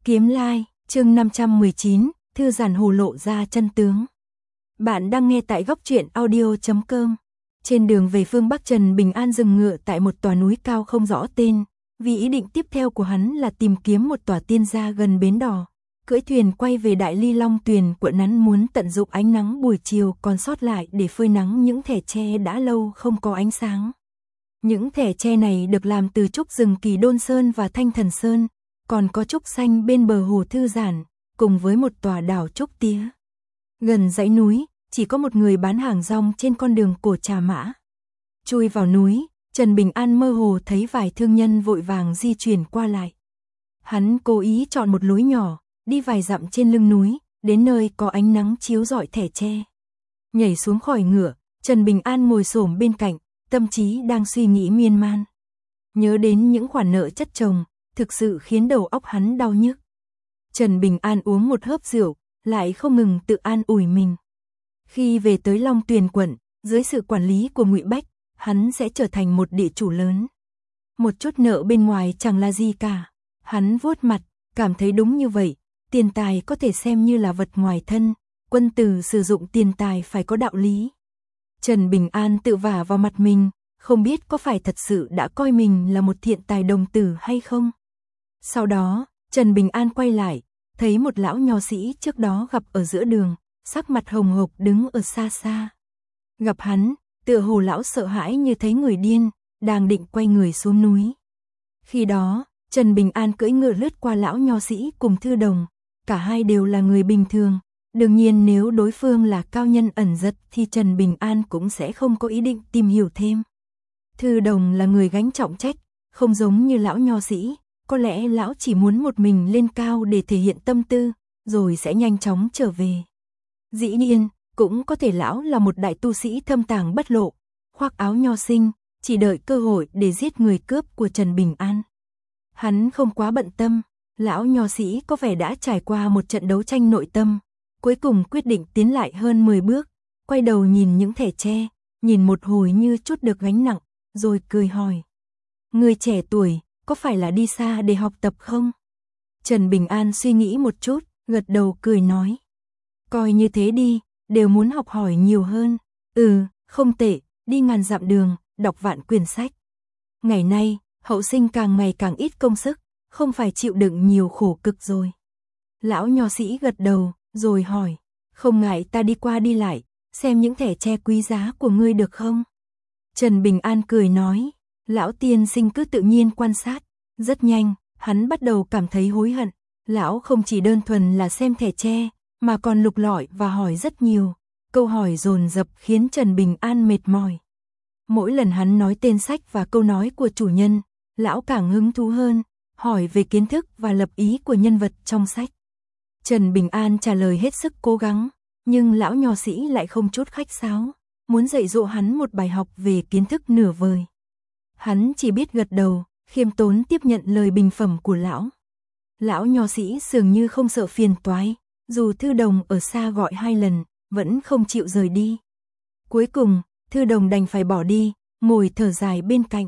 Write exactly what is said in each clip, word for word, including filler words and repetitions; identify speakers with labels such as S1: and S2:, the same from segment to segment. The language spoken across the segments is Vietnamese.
S1: Kiếm Lai, chương năm trăm mười chín, thư giản hồ lộ ra chân tướng. Bạn đang nghe tại góc truyện audio chấm com. Trên đường về phương Bắc, Trần Bình An dừng ngựa tại một tòa núi cao không rõ tên, vì ý định tiếp theo của hắn là tìm kiếm một tòa tiên gia gần bến đò. Cưỡi thuyền quay về Đại Ly Long Tuyền quận, hắn muốn tận dụng ánh nắng buổi chiều còn sót lại để phơi nắng những thẻ tre đã lâu không có ánh sáng. Những thẻ tre này được làm từ trúc rừng Kỳ Đôn Sơn và Thanh Thần Sơn, còn có trúc xanh bên bờ hồ thư giản, cùng với một tòa đảo trúc tía. Gần dãy núi, chỉ có một người bán hàng rong trên con đường cổ Trà Mã. Chui vào núi, Trần Bình An mơ hồ thấy vài thương nhân vội vàng di chuyển qua lại. Hắn cố ý chọn một lối nhỏ, đi vài dặm trên lưng núi, đến nơi có ánh nắng chiếu rọi thẻ tre. Nhảy xuống khỏi ngựa, Trần Bình An ngồi xổm bên cạnh, tâm trí đang suy nghĩ miên man. Nhớ đến những khoản nợ chất chồng, thực sự khiến đầu óc hắn đau nhức. Trần Bình An uống một hớp rượu, lại không ngừng tự an ủi mình. Khi về tới Long Tuyền quận, dưới sự quản lý của Ngụy Bách, hắn sẽ trở thành một địa chủ lớn. Một chút nợ bên ngoài chẳng là gì cả. Hắn vuốt mặt, cảm thấy đúng như vậy, tiền tài có thể xem như là vật ngoài thân, quân tử sử dụng tiền tài phải có đạo lý. Trần Bình An tự vả vào mặt mình, không biết có phải thật sự đã coi mình là một thiện tài đồng tử hay không. Sau đó, Trần Bình An quay lại, thấy một lão nho sĩ trước đó gặp ở giữa đường, sắc mặt hồng hộc đứng ở xa xa. Gặp hắn, tựa hồ lão sợ hãi như thấy người điên, đang định quay người xuống núi. Khi đó, Trần Bình An cưỡi ngựa lướt qua lão nho sĩ cùng Thư Đồng, cả hai đều là người bình thường. Đương nhiên nếu đối phương là cao nhân ẩn giật thì Trần Bình An cũng sẽ không có ý định tìm hiểu thêm. Thư Đồng là người gánh trọng trách, không giống như lão nho sĩ, có lẽ lão chỉ muốn một mình lên cao để thể hiện tâm tư, rồi sẽ nhanh chóng trở về. Dĩ nhiên, cũng có thể lão là một đại tu sĩ thâm tàng bất lộ, khoác áo nho sinh, chỉ đợi cơ hội để giết người cướp của Trần Bình An. Hắn không quá bận tâm, lão nho sĩ có vẻ đã trải qua một trận đấu tranh nội tâm, cuối cùng quyết định tiến lại hơn mười bước, quay đầu nhìn những thẻ tre, nhìn một hồi như chút được gánh nặng, rồi cười hỏi. Người trẻ tuổi, có phải là đi xa để học tập không? Trần Bình An suy nghĩ một chút, gật đầu cười nói. Coi như thế đi, đều muốn học hỏi nhiều hơn. Ừ, không tệ, đi ngàn dặm đường, đọc vạn quyển sách. Ngày nay, hậu sinh càng ngày càng ít công sức, không phải chịu đựng nhiều khổ cực rồi. Lão nho sĩ gật đầu, rồi hỏi, không ngại ta đi qua đi lại, xem những thẻ tre quý giá của ngươi được không? Trần Bình An cười nói, lão tiên sinh cứ tự nhiên quan sát. Rất nhanh, hắn bắt đầu cảm thấy hối hận. Lão không chỉ đơn thuần là xem thẻ tre, mà còn lục lọi và hỏi rất nhiều. Câu hỏi dồn dập khiến Trần Bình An mệt mỏi. Mỗi lần hắn nói tên sách và câu nói của chủ nhân, lão càng hứng thú hơn, hỏi về kiến thức và lập ý của nhân vật trong sách. Trần Bình An trả lời hết sức cố gắng, nhưng lão nho sĩ lại không chút khách sáo, muốn dạy dỗ hắn một bài học về kiến thức nửa vời. Hắn chỉ biết gật đầu, khiêm tốn tiếp nhận lời bình phẩm của lão. Lão nho sĩ dường như không sợ phiền toái, dù Thư Đồng ở xa gọi hai lần, vẫn không chịu rời đi. Cuối cùng, Thư Đồng đành phải bỏ đi, ngồi thở dài bên cạnh.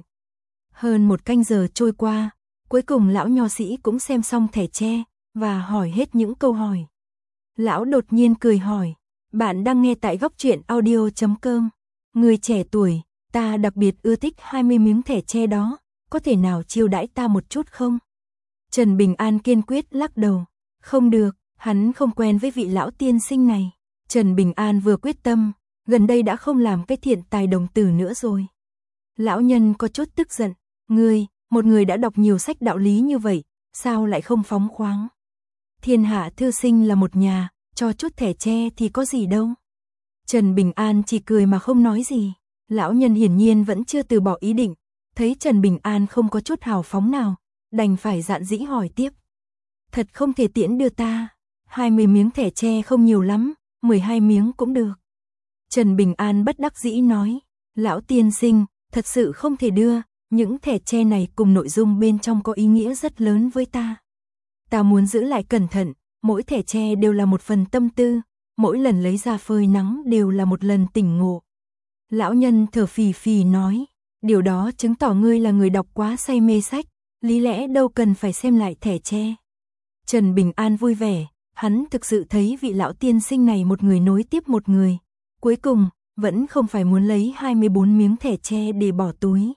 S1: Hơn một canh giờ trôi qua, cuối cùng lão nho sĩ cũng xem xong thẻ tre, và hỏi hết những câu hỏi. Lão đột nhiên cười hỏi, bạn đang nghe tại góc truyện audio chấm com. Người trẻ tuổi, ta đặc biệt ưa thích hai mươi miếng thẻ tre đó, có thể nào chiêu đãi ta một chút không? Trần Bình An kiên quyết lắc đầu, không được, hắn không quen với vị lão tiên sinh này. Trần Bình An vừa quyết tâm, gần đây đã không làm cái thiện tài đồng tử nữa rồi. Lão nhân có chút tức giận, ngươi, một người đã đọc nhiều sách đạo lý như vậy, sao lại không phóng khoáng? Thiên hạ thư sinh là một nhà, cho chút thẻ tre thì có gì đâu. Trần Bình An chỉ cười mà không nói gì. Lão nhân hiển nhiên vẫn chưa từ bỏ ý định, thấy Trần Bình An không có chút hào phóng nào, đành phải dạn dĩ hỏi tiếp. Thật không thể tiễn đưa ta, hai mươi miếng thẻ tre không nhiều lắm, mười hai miếng cũng được. Trần Bình An bất đắc dĩ nói, lão tiên sinh, thật sự không thể đưa, những thẻ tre này cùng nội dung bên trong có ý nghĩa rất lớn với ta. Ta muốn giữ lại cẩn thận, mỗi thẻ tre đều là một phần tâm tư, mỗi lần lấy ra phơi nắng đều là một lần tỉnh ngộ. Lão nhân thở phì phì nói, điều đó chứng tỏ ngươi là người đọc quá say mê sách, lý lẽ đâu cần phải xem lại thẻ tre. Trần Bình An vui vẻ, hắn thực sự thấy vị lão tiên sinh này một người nối tiếp một người. Cuối cùng, vẫn không phải muốn lấy hai mươi bốn miếng thẻ tre để bỏ túi.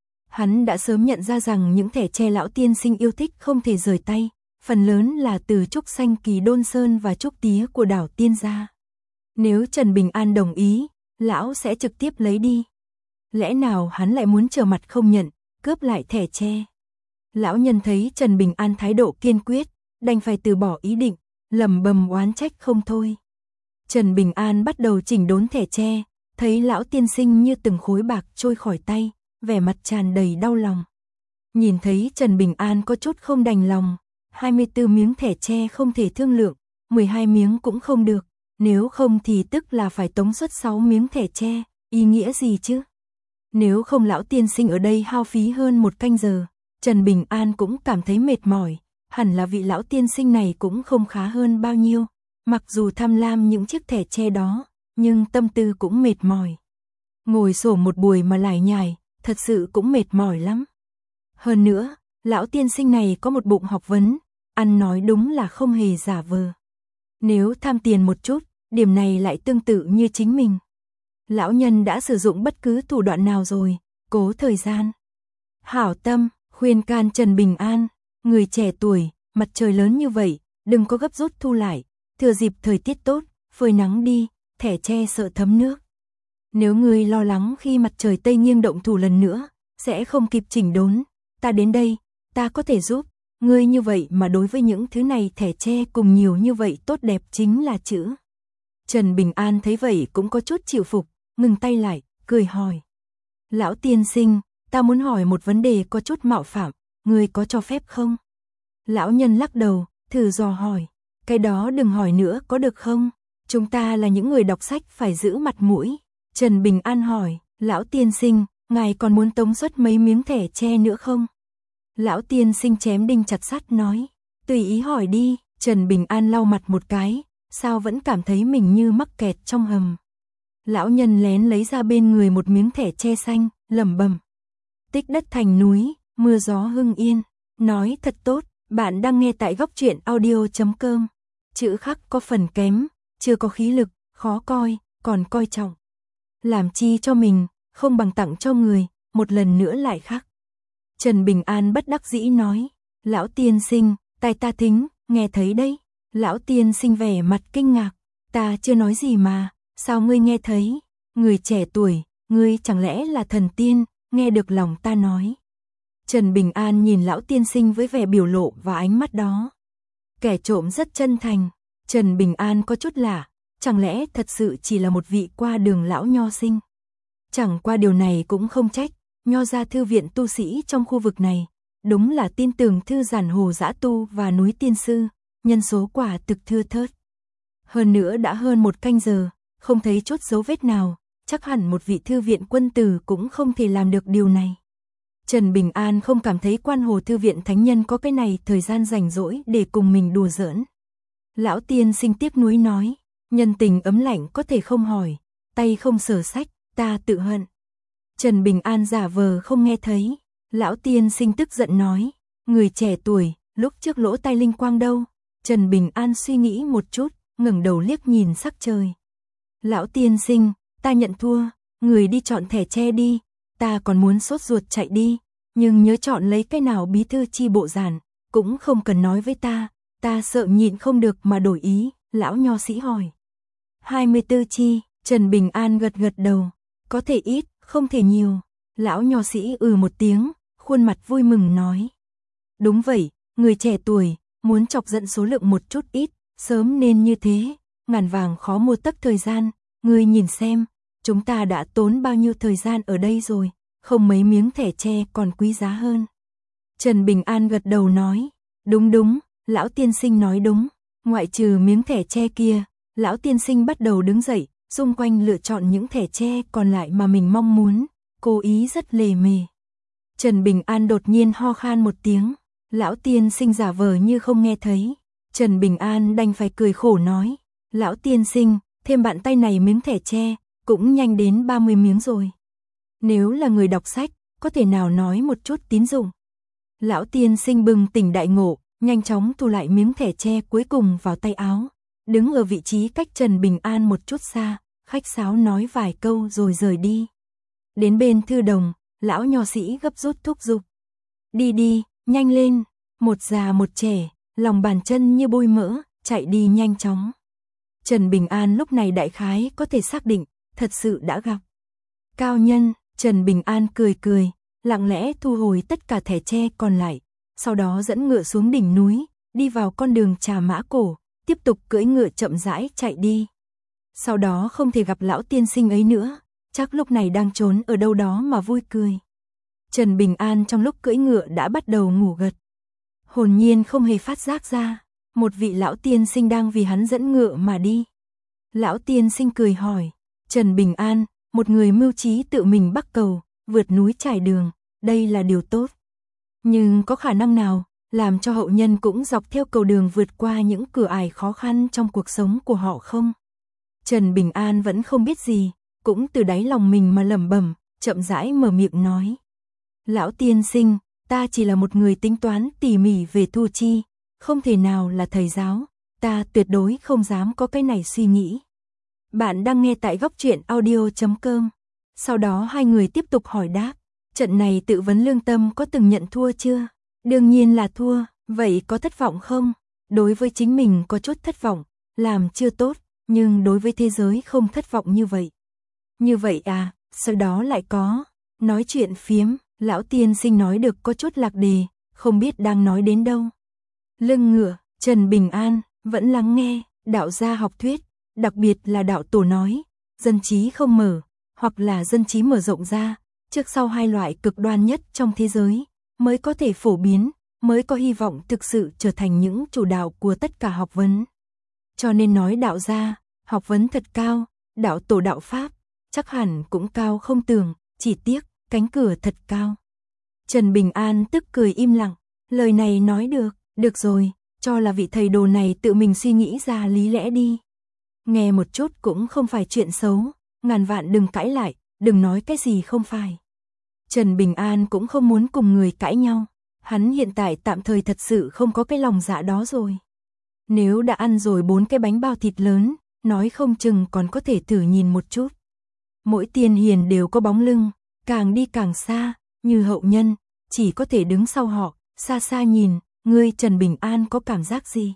S1: Hắn đã sớm nhận ra rằng những thẻ tre lão tiên sinh yêu thích không thể rời tay, phần lớn là từ trúc xanh Kỳ Đôn Sơn và trúc tía của đảo Tiên Gia. Nếu Trần Bình An đồng ý, lão sẽ trực tiếp lấy đi. Lẽ nào hắn lại muốn trở mặt không nhận, cướp lại thẻ tre? Lão nhân thấy Trần Bình An thái độ kiên quyết, đành phải từ bỏ ý định, lẩm bẩm oán trách không thôi. Trần Bình An bắt đầu chỉnh đốn thẻ tre, thấy lão tiên sinh như từng khối bạc trôi khỏi tay, vẻ mặt tràn đầy đau lòng. Nhìn thấy Trần Bình An có chút không đành lòng, hai mươi tư miếng thẻ tre không thể thương lượng, mười hai miếng cũng không được, nếu không thì tức là phải tống suất sáu miếng thẻ tre, ý nghĩa gì chứ? Nếu không lão tiên sinh ở đây hao phí hơn một canh giờ, Trần Bình An cũng cảm thấy mệt mỏi, hẳn là vị lão tiên sinh này cũng không khá hơn bao nhiêu, mặc dù tham lam những chiếc thẻ tre đó, nhưng tâm tư cũng mệt mỏi. Ngồi sổ một buổi mà lải nhải, thật sự cũng mệt mỏi lắm. Hơn nữa, lão tiên sinh này có một bụng học vấn, ăn nói đúng là không hề giả vờ. Nếu tham tiền một chút, điểm này lại tương tự như chính mình. Lão nhân đã sử dụng bất cứ thủ đoạn nào rồi, cố thời gian. Hảo tâm, khuyên can Trần Bình An, người trẻ tuổi, mặt trời lớn như vậy, đừng có gấp rút thu lại, thừa dịp thời tiết tốt, phơi nắng đi, thẻ tre sợ thấm nước. Nếu ngươi lo lắng khi mặt trời tây nghiêng động thủ lần nữa, sẽ không kịp chỉnh đốn, ta đến đây, ta có thể giúp, ngươi như vậy mà đối với những thứ này thẻ tre cùng nhiều như vậy tốt đẹp chính là chữ. Trần Bình An thấy vậy cũng có chút chịu phục, ngừng tay lại, cười hỏi. Lão tiên sinh, ta muốn hỏi một vấn đề có chút mạo phạm, ngươi có cho phép không? Lão nhân lắc đầu, thử dò hỏi, cái đó đừng hỏi nữa có được không? Chúng ta là những người đọc sách phải giữ mặt mũi. Trần Bình An hỏi, lão tiên sinh, ngài còn muốn tống suất mấy miếng thẻ tre nữa không? Lão tiên sinh chém đinh chặt sắt nói, tùy ý hỏi đi. Trần Bình An lau mặt một cái, sao vẫn cảm thấy mình như mắc kẹt trong hầm. Lão nhân lén lấy ra bên người một miếng thẻ tre xanh, lẩm bẩm. Tích đất thành núi, mưa gió hưng yên, nói thật tốt, bạn đang nghe tại góc truyện audio chấm com. Chữ khắc có phần kém, chưa có khí lực, khó coi, còn coi trọng. Làm chi cho mình, không bằng tặng cho người, một lần nữa lại khắc. Trần Bình An bất đắc dĩ nói, lão tiên sinh, tai ta thính, nghe thấy đấy. Lão tiên sinh vẻ mặt kinh ngạc, ta chưa nói gì mà, sao ngươi nghe thấy? Người trẻ tuổi, ngươi chẳng lẽ là thần tiên, nghe được lòng ta nói. Trần Bình An nhìn lão tiên sinh với vẻ biểu lộ và ánh mắt đó. Kẻ trộm rất chân thành, Trần Bình An có chút lạ, chẳng lẽ thật sự chỉ là một vị qua đường lão nho sinh. Chẳng qua điều này cũng không trách, nho gia thư viện tu sĩ trong khu vực này, đúng là tin tưởng thư giản hồ dã tu và núi tiên sư, nhân số quả thực thưa thớt. Hơn nữa đã hơn một canh giờ, không thấy chút dấu vết nào, chắc hẳn một vị thư viện quân tử cũng không thể làm được điều này. Trần Bình An không cảm thấy quan hồ thư viện thánh nhân có cái này thời gian rảnh rỗi để cùng mình đùa giỡn. Lão tiên sinh tiếc nuối nói, nhân tình ấm lạnh có thể không hỏi, tay không sờ sách, ta tự hận. Trần Bình An giả vờ không nghe thấy, lão tiên sinh tức giận nói, người trẻ tuổi, lúc trước lỗ tai linh quang đâu? Trần Bình An suy nghĩ một chút, ngẩng đầu liếc nhìn sắc trời. Lão tiên sinh, ta nhận thua, người đi chọn thẻ tre đi, ta còn muốn sốt ruột chạy đi, nhưng nhớ chọn lấy cái nào bí thư chi bộ giản, cũng không cần nói với ta, ta sợ nhịn không được mà đổi ý, lão nho sĩ hỏi. hai mươi tư chi, Trần Bình An gật gật đầu, có thể ít, không thể nhiều, lão nho sĩ ừ một tiếng, khuôn mặt vui mừng nói. Đúng vậy, người trẻ tuổi, muốn chọc giận số lượng một chút ít, sớm nên như thế, ngàn vàng khó mua tấc thời gian, ngươi nhìn xem, chúng ta đã tốn bao nhiêu thời gian ở đây rồi, không mấy miếng thẻ tre còn quý giá hơn. Trần Bình An gật đầu nói, đúng đúng, lão tiên sinh nói đúng, ngoại trừ miếng thẻ tre kia, lão tiên sinh bắt đầu đứng dậy, xung quanh lựa chọn những thẻ tre còn lại mà mình mong muốn, cố ý rất lề mề. Trần Bình An đột nhiên ho khan một tiếng, lão tiên sinh giả vờ như không nghe thấy. Trần Bình An đành phải cười khổ nói, lão tiên sinh, thêm bạn tay này miếng thẻ tre, cũng nhanh đến ba mươi miếng rồi. Nếu là người đọc sách, có thể nào nói một chút tín dụng. Lão tiên sinh bừng tỉnh đại ngộ, nhanh chóng thu lại miếng thẻ tre cuối cùng vào tay áo, đứng ở vị trí cách Trần Bình An một chút xa, khách sáo nói vài câu rồi rời đi. Đến bên thư đồng, lão nho sĩ gấp rút thúc giục. Đi đi, nhanh lên, một già một trẻ, lòng bàn chân như bôi mỡ, chạy đi nhanh chóng. Trần Bình An lúc này đại khái có thể xác định, thật sự đã gặp cao nhân. Trần Bình An cười cười, lặng lẽ thu hồi tất cả thẻ tre còn lại, sau đó dẫn ngựa xuống đỉnh núi, đi vào con đường Trà Mã Cổ, tiếp tục cưỡi ngựa chậm rãi chạy đi. Sau đó không thể gặp lão tiên sinh ấy nữa, chắc lúc này đang trốn ở đâu đó mà vui cười. Trần Bình An trong lúc cưỡi ngựa đã bắt đầu ngủ gật. Hồn nhiên không hề phát giác ra, một vị lão tiên sinh đang vì hắn dẫn ngựa mà đi. Lão tiên sinh cười hỏi, Trần Bình An, một người mưu trí tự mình bắc cầu, vượt núi trải đường, đây là điều tốt. Nhưng có khả năng nào, làm cho hậu nhân cũng dọc theo cầu đường vượt qua những cửa ải khó khăn trong cuộc sống của họ không? Trần Bình An vẫn không biết gì, cũng từ đáy lòng mình mà lẩm bẩm, chậm rãi mở miệng nói. Lão tiên sinh, ta chỉ là một người tính toán tỉ mỉ về thu chi, không thể nào là thầy giáo, ta tuyệt đối không dám có cái này suy nghĩ. Bạn đang nghe tại góc truyện audio chấm com. Sau đó hai người tiếp tục hỏi đáp, trận này tự vấn lương tâm có từng nhận thua chưa? Đương nhiên là thua, vậy có thất vọng không? Đối với chính mình có chút thất vọng, làm chưa tốt, nhưng đối với thế giới không thất vọng như vậy. Như vậy à, sau đó lại có, nói chuyện phiếm, lão tiên sinh nói được có chút lạc đề, không biết đang nói đến đâu. Lưng ngựa, Trần Bình An, vẫn lắng nghe, đạo gia học thuyết, đặc biệt là đạo tổ nói, dân trí không mở, hoặc là dân trí mở rộng ra, trước sau hai loại cực đoan nhất trong thế giới, mới có thể phổ biến, mới có hy vọng thực sự trở thành những chủ đạo của tất cả học vấn. Cho nên nói đạo gia, học vấn thật cao, đạo tổ đạo Pháp, chắc hẳn cũng cao không tưởng, chỉ tiếc, cánh cửa thật cao. Trần Bình An tức cười im lặng, lời này nói được, được rồi, cho là vị thầy đồ này tự mình suy nghĩ ra lý lẽ đi. Nghe một chút cũng không phải chuyện xấu, ngàn vạn đừng cãi lại, đừng nói cái gì không phải. Trần Bình An cũng không muốn cùng người cãi nhau, hắn hiện tại tạm thời thật sự không có cái lòng dạ đó rồi. Nếu đã ăn rồi bốn cái bánh bao thịt lớn, nói không chừng còn có thể thử nhìn một chút. Mỗi tiên hiền đều có bóng lưng, càng đi càng xa, như hậu nhân, chỉ có thể đứng sau họ, xa xa nhìn, ngươi Trần Bình An có cảm giác gì?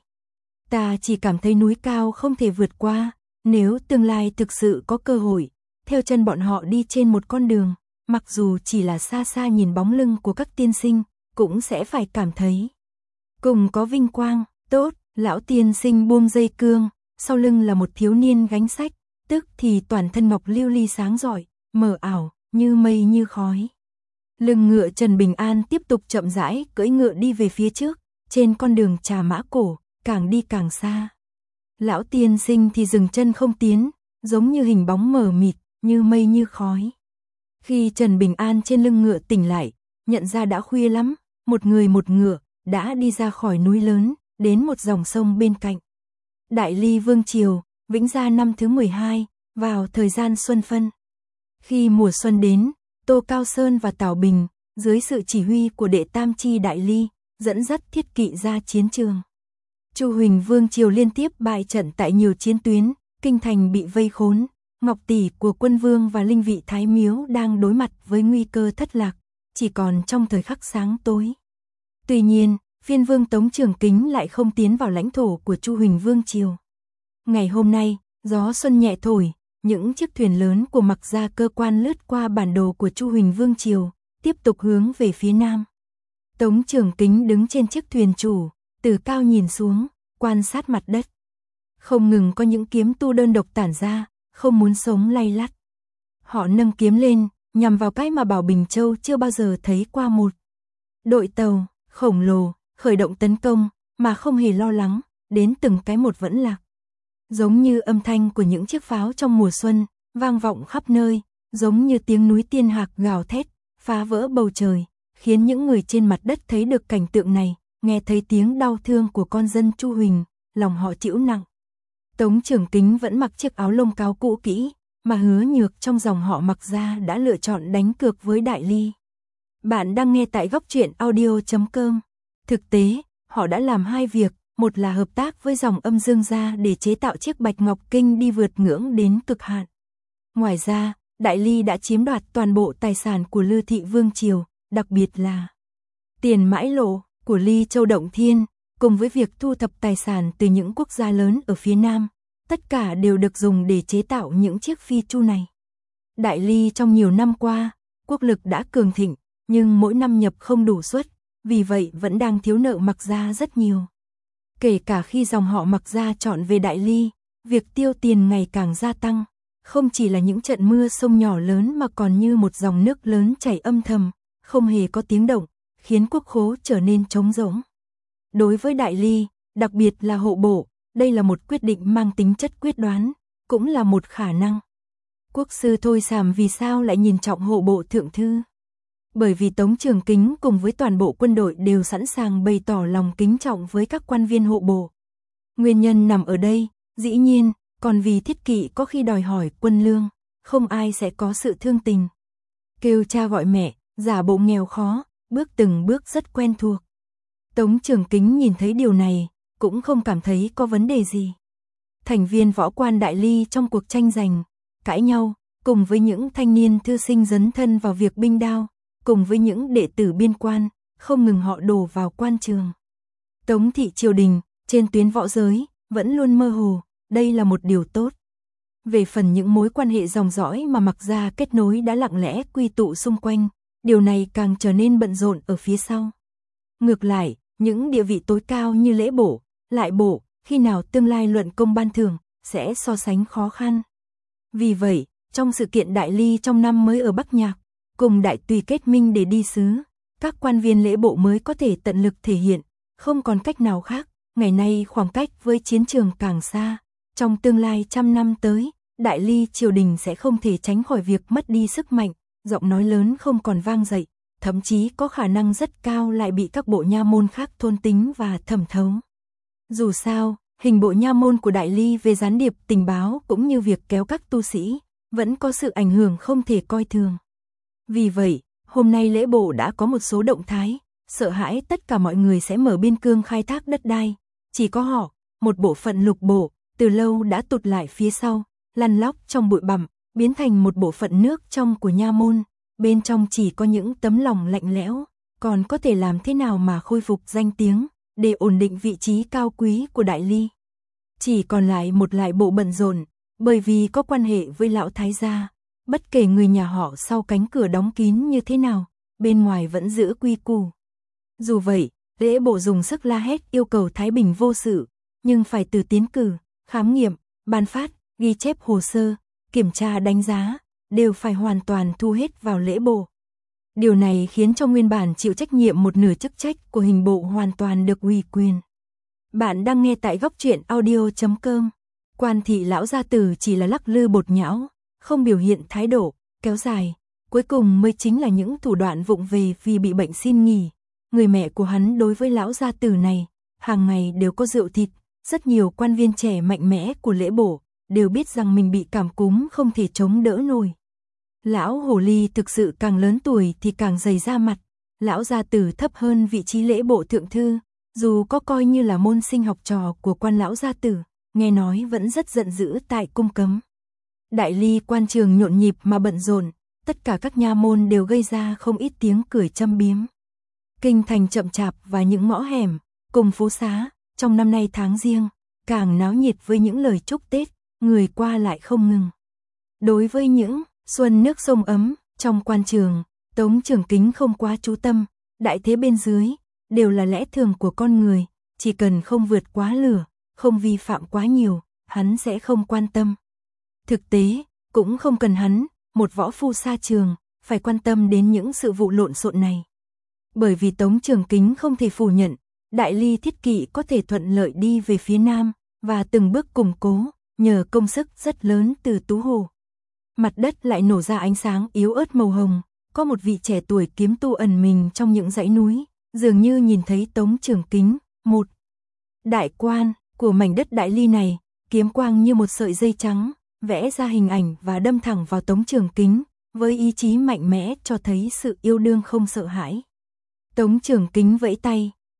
S1: Ta chỉ cảm thấy núi cao không thể vượt qua, nếu tương lai thực sự có cơ hội, theo chân bọn họ đi trên một con đường, mặc dù chỉ là xa xa nhìn bóng lưng của các tiên sinh, cũng sẽ phải cảm thấy cùng có vinh quang. Tốt, lão tiên sinh buông dây cương, sau lưng là một thiếu niên gánh sách, tức thì toàn thân ngọc lưu ly sáng rọi, mờ ảo, như mây như khói. Lưng ngựa Trần Bình An tiếp tục chậm rãi cưỡi ngựa đi về phía trước, trên con đường Trà Mã Cổ, càng đi càng xa. Lão tiên sinh thì dừng chân không tiến, giống như hình bóng mờ mịt, như mây như khói. Khi Trần Bình An trên lưng ngựa tỉnh lại, nhận ra đã khuya lắm, một người một ngựa, đã đi ra khỏi núi lớn, đến một dòng sông bên cạnh. Đại Ly Vương Triều, Vĩnh Gia năm thứ mười hai, vào thời gian xuân phân. Khi mùa xuân đến, Tô Cao Sơn và Tào Bình, dưới sự chỉ huy của đệ tam chi Đại Ly, dẫn dắt thiết kỵ ra chiến trường. Chu Huỳnh Vương Triều liên tiếp bại trận tại nhiều chiến tuyến, kinh thành bị vây khốn, ngọc tỷ của quân vương và linh vị Thái Miếu đang đối mặt với nguy cơ thất lạc, chỉ còn trong thời khắc sáng tối. Tuy nhiên, phiên vương Tống Trường Kính lại không tiến vào lãnh thổ của Chu Huỳnh Vương Triều. Ngày hôm nay, gió xuân nhẹ thổi, những chiếc thuyền lớn của Mặc Gia cơ quan lướt qua bản đồ của Chu Huỳnh Vương Triều, tiếp tục hướng về phía nam. Tống Trường Kính đứng trên chiếc thuyền chủ, từ cao nhìn xuống, quan sát mặt đất. Không ngừng có những kiếm tu đơn độc tản ra, không muốn sống lay lắt. Họ nâng kiếm lên, nhằm vào cái mà Bảo Bình Châu chưa bao giờ thấy qua một đội tàu khổng lồ, khởi động tấn công, mà không hề lo lắng, đến từng cái một vẫn lạc. Giống như âm thanh của những chiếc pháo trong mùa xuân, vang vọng khắp nơi, giống như tiếng núi tiên hạc gào thét, phá vỡ bầu trời, khiến những người trên mặt đất thấy được cảnh tượng này, nghe thấy tiếng đau thương của con dân Chu Huỳnh, lòng họ chịu nặng. Tống Trường Kính vẫn mặc chiếc áo lông cáo cũ kỹ, mà Hứa Nhược trong dòng họ Mặc Gia đã lựa chọn đánh cược với Đại Ly. Bạn đang nghe tại góc truyện audio chấm com. Thực tế, họ đã làm hai việc, một là hợp tác với dòng Âm Dương gia để chế tạo chiếc Bạch Ngọc Kinh đi vượt ngưỡng đến cực hạn. Ngoài ra, Đại Ly đã chiếm đoạt toàn bộ tài sản của Lư Thị Vương Triều, đặc biệt là tiền mãi lộ của Ly Châu Động Thiên, cùng với việc thu thập tài sản từ những quốc gia lớn ở phía Nam, tất cả đều được dùng để chế tạo những chiếc phi chu này. Đại Ly trong nhiều năm qua, quốc lực đã cường thịnh, nhưng mỗi năm nhập không đủ suất, vì vậy vẫn đang thiếu nợ Mạc gia rất nhiều. Kể cả khi dòng họ Mạc gia chọn về Đại Ly, việc tiêu tiền ngày càng gia tăng, không chỉ là những trận mưa sông nhỏ lớn mà còn như một dòng nước lớn chảy âm thầm, không hề có tiếng động, khiến quốc khố trở nên trống rỗng. Đối với Đại Ly, đặc biệt là hộ bộ, đây là một quyết định mang tính chất quyết đoán, cũng là một khả năng. Quốc sư Thôi Sàm vì sao lại nhìn trọng hộ bộ thượng thư? Bởi vì Tống Trường Kính cùng với toàn bộ quân đội đều sẵn sàng bày tỏ lòng kính trọng với các quan viên hộ bộ. Nguyên nhân nằm ở đây, dĩ nhiên, còn vì thiết kỵ có khi đòi hỏi quân lương, không ai sẽ có sự thương tình. Kêu cha gọi mẹ, giả bộ nghèo khó, bước từng bước rất quen thuộc. Tống Trường Kính nhìn thấy điều này, cũng không cảm thấy có vấn đề gì. Thành viên võ quan Đại Ly trong cuộc tranh giành, cãi nhau, cùng với những thanh niên thư sinh dấn thân vào việc binh đao, cùng với những đệ tử biên quan, không ngừng họ đổ vào quan trường. Tống thị triều đình, trên tuyến võ giới, vẫn luôn mơ hồ, đây là một điều tốt. Về phần những mối quan hệ dòng dõi mà Mạc gia kết nối đã lặng lẽ quy tụ xung quanh, điều này càng trở nên bận rộn ở phía sau. Ngược lại, những địa vị tối cao như lễ bổ, lại bổ, khi nào tương lai luận công ban thưởng, sẽ so sánh khó khăn. Vì vậy, trong sự kiện Đại Ly trong năm mới ở Bắc Nhạc, cùng Đại Tùy kết minh để đi sứ, các quan viên lễ bộ mới có thể tận lực thể hiện, không còn cách nào khác, ngày nay khoảng cách với chiến trường càng xa. Trong tương lai trăm năm tới, Đại Ly triều đình sẽ không thể tránh khỏi việc mất đi sức mạnh, giọng nói lớn không còn vang dậy, thậm chí có khả năng rất cao lại bị các bộ nha môn khác thôn tính và thẩm thấu. Dù sao, hình bộ nha môn của Đại Ly về gián điệp tình báo cũng như việc kéo các tu sĩ, vẫn có sự ảnh hưởng không thể coi thường. Vì vậy, hôm nay lễ bộ đã có một số động thái, sợ hãi tất cả mọi người sẽ mở biên cương khai thác đất đai. Chỉ có họ, một bộ phận lục bộ, từ lâu đã tụt lại phía sau, lăn lóc trong bụi bặm, biến thành một bộ phận nước trong của nha môn, bên trong chỉ có những tấm lòng lạnh lẽo, còn có thể làm thế nào mà khôi phục danh tiếng, để ổn định vị trí cao quý của Đại Ly. Chỉ còn lại một lại bộ bận rộn, bởi vì có quan hệ với lão thái gia, bất kể người nhà họ sau cánh cửa đóng kín như thế nào, bên ngoài vẫn giữ quy củ. Dù vậy, lễ bộ dùng sức la hét yêu cầu thái bình vô sự, nhưng phải từ tiến cử, khám nghiệm, ban phát, ghi chép hồ sơ, kiểm tra đánh giá, đều phải hoàn toàn thu hết vào lễ bộ. Điều này khiến cho nguyên bản chịu trách nhiệm một nửa chức trách của hình bộ hoàn toàn được ủy quyền. Bạn đang nghe tại góc truyện audio chấm com. Quan thị lão gia tử chỉ là lắc lư bột nhão, không biểu hiện thái độ, kéo dài, cuối cùng mới chính là những thủ đoạn vụng về vì bị bệnh xin nghỉ. Người mẹ của hắn đối với lão gia tử này, hàng ngày đều có rượu thịt, rất nhiều quan viên trẻ mạnh mẽ của lễ bộ, đều biết rằng mình bị cảm cúm không thể chống đỡ nổi. Lão hồ ly thực sự càng lớn tuổi thì càng dày da mặt, lão gia tử thấp hơn vị trí lễ bộ thượng thư, dù có coi như là môn sinh học trò của quan lão gia tử, nghe nói vẫn rất giận dữ tại cung cấm. Đại Ly quan trường nhộn nhịp mà bận rộn, tất cả các nha môn đều gây ra không ít tiếng cười châm biếm. Kinh thành chậm chạp và những ngõ hẻm, cùng phố xá, trong năm nay tháng Giêng, càng náo nhiệt với những lời chúc Tết, người qua lại không ngừng. Đối với những xuân nước sông ấm, trong quan trường, Tống Trường Kính không quá chú tâm, đại thế bên dưới, đều là lẽ thường của con người, chỉ cần không vượt quá lửa, không vi phạm quá nhiều, hắn sẽ không quan tâm. Thực tế, cũng không cần hắn, một võ phu xa trường, phải quan tâm đến những sự vụ lộn xộn này. Bởi vì Tống Trường Kính không thể phủ nhận, Đại Ly thiết kỵ có thể thuận lợi đi về phía Nam, và từng bước củng cố, nhờ công sức rất lớn từ Tú Hồ. Mặt đất lại nổ ra ánh sáng yếu ớt màu hồng, có một vị trẻ tuổi kiếm tu ẩn mình trong những dãy núi, dường như nhìn thấy Tống Trường Kính, một đại quan của mảnh đất Đại Ly này, kiếm quang như một sợi dây trắng, vẽ ra hình ảnh và đâm thẳng vào Tống Trường Kính, với ý chí mạnh mẽ cho thấy sự yêu đương không sợ hãi. Tống Trường Kính vẫy tay,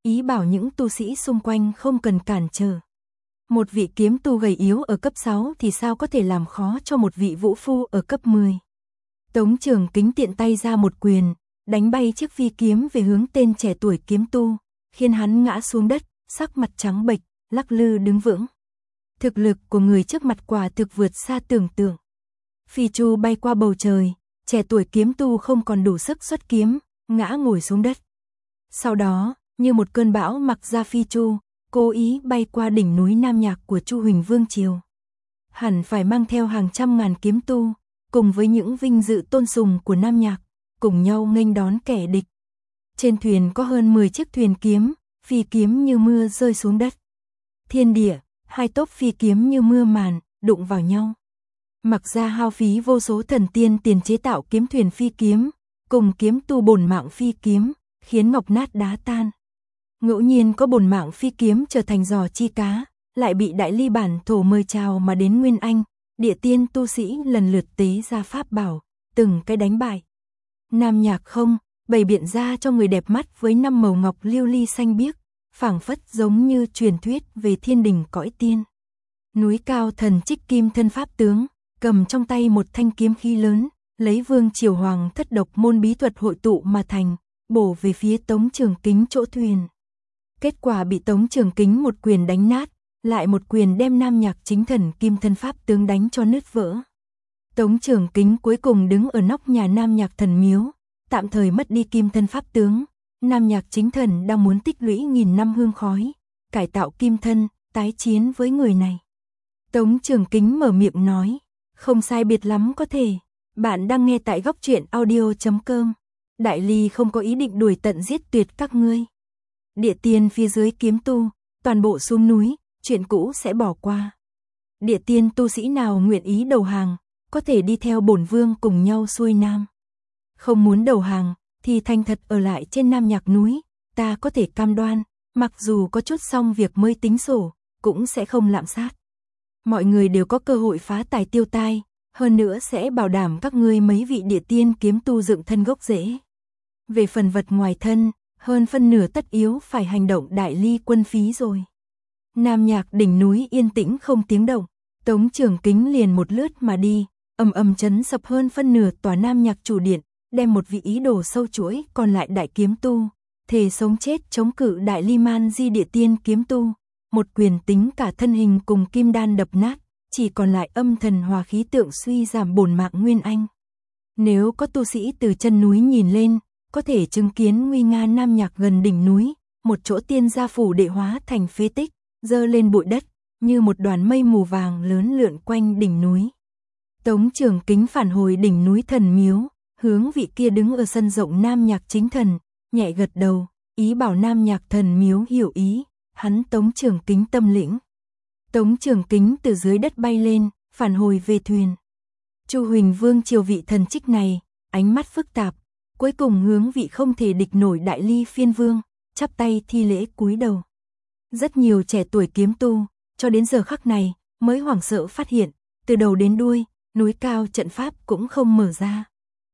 S1: ý bảo những tu sĩ xung quanh không cần cản trở. Một vị kiếm tu gầy yếu ở cấp sáu thì sao có thể làm khó cho một vị vũ phu ở cấp mười. Tống Trường Kính tiện tay ra một quyền, đánh bay chiếc phi kiếm về hướng tên trẻ tuổi kiếm tu, khiến hắn ngã xuống đất, sắc mặt trắng bệch, lắc lư đứng vững. Thực lực của người trước mặt quả thực vượt xa tưởng tượng. Phi chu bay qua bầu trời, trẻ tuổi kiếm tu không còn đủ sức xuất kiếm, ngã ngồi xuống đất. Sau đó, như một cơn bão mặc ra phi chu, cố ý bay qua đỉnh núi Nam Nhạc của Chu Huỳnh Vương Triều. Hẳn phải mang theo hàng trăm ngàn kiếm tu, cùng với những vinh dự tôn sùng của Nam Nhạc, cùng nhau nghênh đón kẻ địch. Trên thuyền có hơn mười chiếc thuyền kiếm, phi kiếm như mưa rơi xuống đất. Thiên địa, hai tốp phi kiếm như mưa màn, đụng vào nhau. Mặc ra hao phí vô số thần tiên tiền chế tạo kiếm thuyền phi kiếm, cùng kiếm tu bổn mạng phi kiếm, khiến ngọc nát đá tan. Ngẫu nhiên có bổn mạng phi kiếm trở thành giò chi cá, lại bị đại ly bản thổ mời chào mà đến Nguyên Anh, địa tiên tu sĩ lần lượt tế ra pháp bảo, từng cái đánh bại. Nam Nhạc không, bày biện ra cho người đẹp mắt với năm màu ngọc lưu ly xanh biếc, phảng phất giống như truyền thuyết về thiên đình cõi tiên. Núi cao thần trích kim thân pháp tướng, cầm trong tay một thanh kiếm khí lớn, lấy vương triều hoàng thất độc môn bí thuật hội tụ mà thành, bổ về phía Tống Trường Kính chỗ thuyền. Kết quả bị Tống Trường Kính một quyền đánh nát, lại một quyền đem Nam Nhạc chính thần kim thân pháp tướng đánh cho nứt vỡ. Tống Trường Kính cuối cùng đứng ở nóc nhà Nam Nhạc thần miếu, tạm thời mất đi kim thân pháp tướng. Nam Nhạc chính thần đang muốn tích lũy nghìn năm hương khói, cải tạo kim thân, tái chiến với người này. Tống Trường Kính mở miệng nói, không sai biệt lắm có thể. Bạn đang nghe tại góc truyện audio chấm com. Đại Ly không có ý định đuổi tận giết tuyệt các ngươi. Địa tiên phía dưới kiếm tu, toàn bộ xuống núi, chuyện cũ sẽ bỏ qua. Địa tiên tu sĩ nào nguyện ý đầu hàng, có thể đi theo bổn vương cùng nhau xuôi nam. Không muốn đầu hàng, thì thành thật ở lại trên Nam Nhạc núi, ta có thể cam đoan, mặc dù có chút xong việc mới tính sổ, cũng sẽ không lạm sát. Mọi người đều có cơ hội phá tài tiêu tai, hơn nữa sẽ bảo đảm các ngươi mấy vị địa tiên kiếm tu dựng thân gốc rễ. Về phần vật ngoài thân, hơn phân nửa tất yếu phải hành động đại ly quân phí rồi. Nam Nhạc đỉnh núi yên tĩnh không tiếng động, Tống Trường Kính liền một lướt mà đi, ầm ầm chấn sập hơn phân nửa tòa Nam Nhạc chủ điện, đem một vị ý đồ sâu chuỗi còn lại đại kiếm tu, thề sống chết chống cự đại ly man di địa tiên kiếm tu, một quyền tính cả thân hình cùng kim đan đập nát, chỉ còn lại âm thần hòa khí tượng suy giảm bổn mạng Nguyên Anh. Nếu có tu sĩ từ chân núi nhìn lên, có thể chứng kiến nguy nga Nam Nhạc gần đỉnh núi, một chỗ tiên gia phủ đệ hóa thành phế tích, dơ lên bụi đất, như một đoàn mây mù vàng lớn lượn quanh đỉnh núi. Tống Trường Kính phản hồi đỉnh núi thần miếu, hướng vị kia đứng ở sân rộng Nam Nhạc chính thần, nhẹ gật đầu, ý bảo Nam Nhạc thần miếu hiểu ý, hắn Tống Trường Kính tâm lĩnh. Tống Trường Kính từ dưới đất bay lên, phản hồi về thuyền. Chu Huỳnh Vương triều vị thần trích này, ánh mắt phức tạp, cuối cùng hướng vị không thể địch nổi đại ly phiên vương, chắp tay thi lễ cúi đầu. Rất nhiều trẻ tuổi kiếm tu, cho đến giờ khắc này, mới hoảng sợ phát hiện, từ đầu đến đuôi, núi cao trận pháp cũng không mở ra.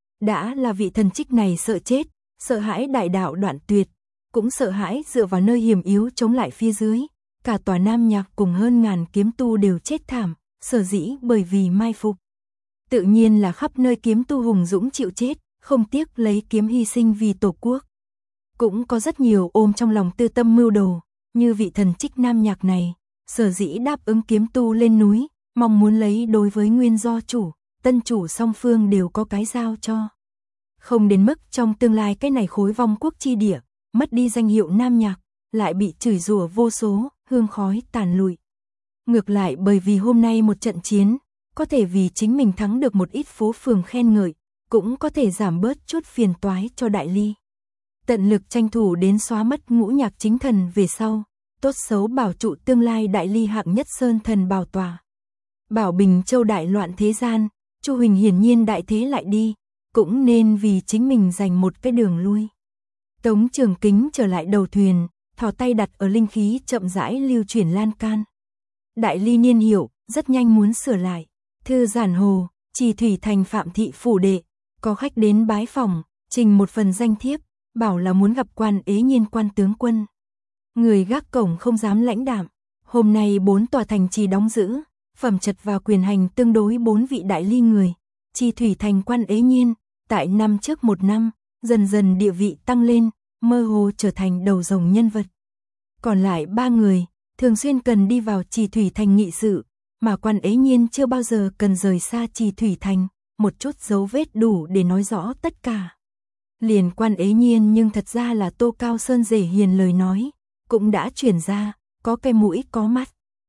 S1: Đã là vị thần trích này sợ chết, sợ hãi đại đạo đoạn tuyệt, cũng sợ hãi dựa vào nơi hiểm yếu chống lại phía dưới. Cả tòa Nam Nhạc cùng hơn ngàn kiếm tu đều chết thảm, sở dĩ bởi vì mai phục. Tự nhiên là khắp nơi kiếm tu hùng dũng chịu chết, không tiếc lấy kiếm hy sinh vì tổ quốc. Cũng có rất nhiều ôm trong lòng tư tâm mưu đồ, như vị thần trích Nam Nhạc này, sở dĩ đáp ứng kiếm tu lên núi, mong muốn lấy đối với nguyên do chủ, tân chủ song phương đều có cái giao cho. Không đến mức trong tương lai cái này khối vong quốc chi địa, mất đi danh hiệu Nam Nhạc, lại bị chửi rủa vô số, hương khói tàn lụi. Ngược lại bởi vì hôm nay một trận chiến, có thể vì chính mình thắng được một ít phố phường khen ngợi, cũng có thể giảm bớt chút phiền toái cho đại ly. Tận lực tranh thủ đến xóa mất ngũ nhạc chính thần về sau, tốt xấu bảo trụ tương lai đại ly hạng nhất sơn thần bảo tòa. Bảo Bình Châu đại loạn thế gian, Chu Huỳnh hiển nhiên đại thế lại đi, cũng nên vì chính mình dành một cái đường lui. Tống Trường Kính trở lại đầu thuyền, thò tay đặt ở linh khí chậm rãi lưu chuyển lan can. Đại ly niên hiệu, rất nhanh muốn sửa lại. Thư giản hồ, Trì Thủy thành Phạm thị phủ đệ, có khách đến bái phòng, trình một phần danh thiếp, bảo là muốn gặp quan ế nhiên quan tướng quân. Người gác cổng không dám lãnh đạm. Hôm nay bốn tòa thành trì đóng giữ, phẩm trật và quyền hành tương đối bốn vị đại ly người. Chi thủy thành Quan Ế Nhiên, tại năm trước một năm, dần dần địa vị tăng lên, mơ hồ trở thành đầu rồng nhân vật. Còn lại ba người, thường xuyên cần đi vào Trì Thủy Thành nghị sự, mà Quan Ế Nhiên chưa bao giờ cần rời xa Trì Thủy Thành, một chút dấu vết đủ để nói rõ tất cả. Liền Quan Ế Nhiên nhưng thật ra là Tô Cao Sơn dễ hiền lời nói, cũng đã truyền ra, có cái mũi có mắt.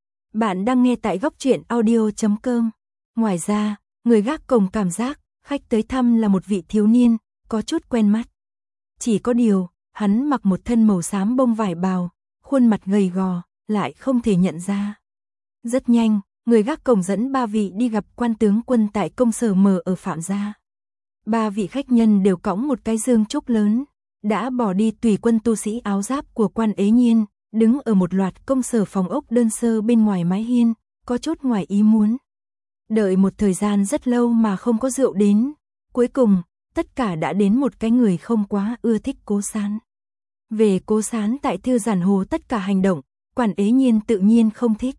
S1: Bạn đang nghe tại góc truyện audio chấm com. Ngoài ra, người gác cổng cảm giác, khách tới thăm là một vị thiếu niên, có chút quen mắt. Chỉ có điều, hắn mặc một thân màu xám bông vải bào, khuôn mặt gầy gò, lại không thể nhận ra. Rất nhanh, người gác cổng dẫn ba vị đi gặp Quan tướng quân tại công sở mở ở Phạm gia. Ba vị khách nhân đều cõng một cái dương trúc lớn, đã bỏ đi tùy quân tu sĩ áo giáp của Quan Ế Nhiên, đứng ở một loạt công sở phòng ốc đơn sơ bên ngoài mái hiên, có chút ngoài ý muốn. Đợi một thời gian rất lâu mà không có rượu đến, cuối cùng, tất cả đã đến một cái người không quá ưa thích Cố Sán. Về Cố Sán tại Thư Giản Hồ tất cả hành động, Quan Ế Nhiên tự nhiên không thích.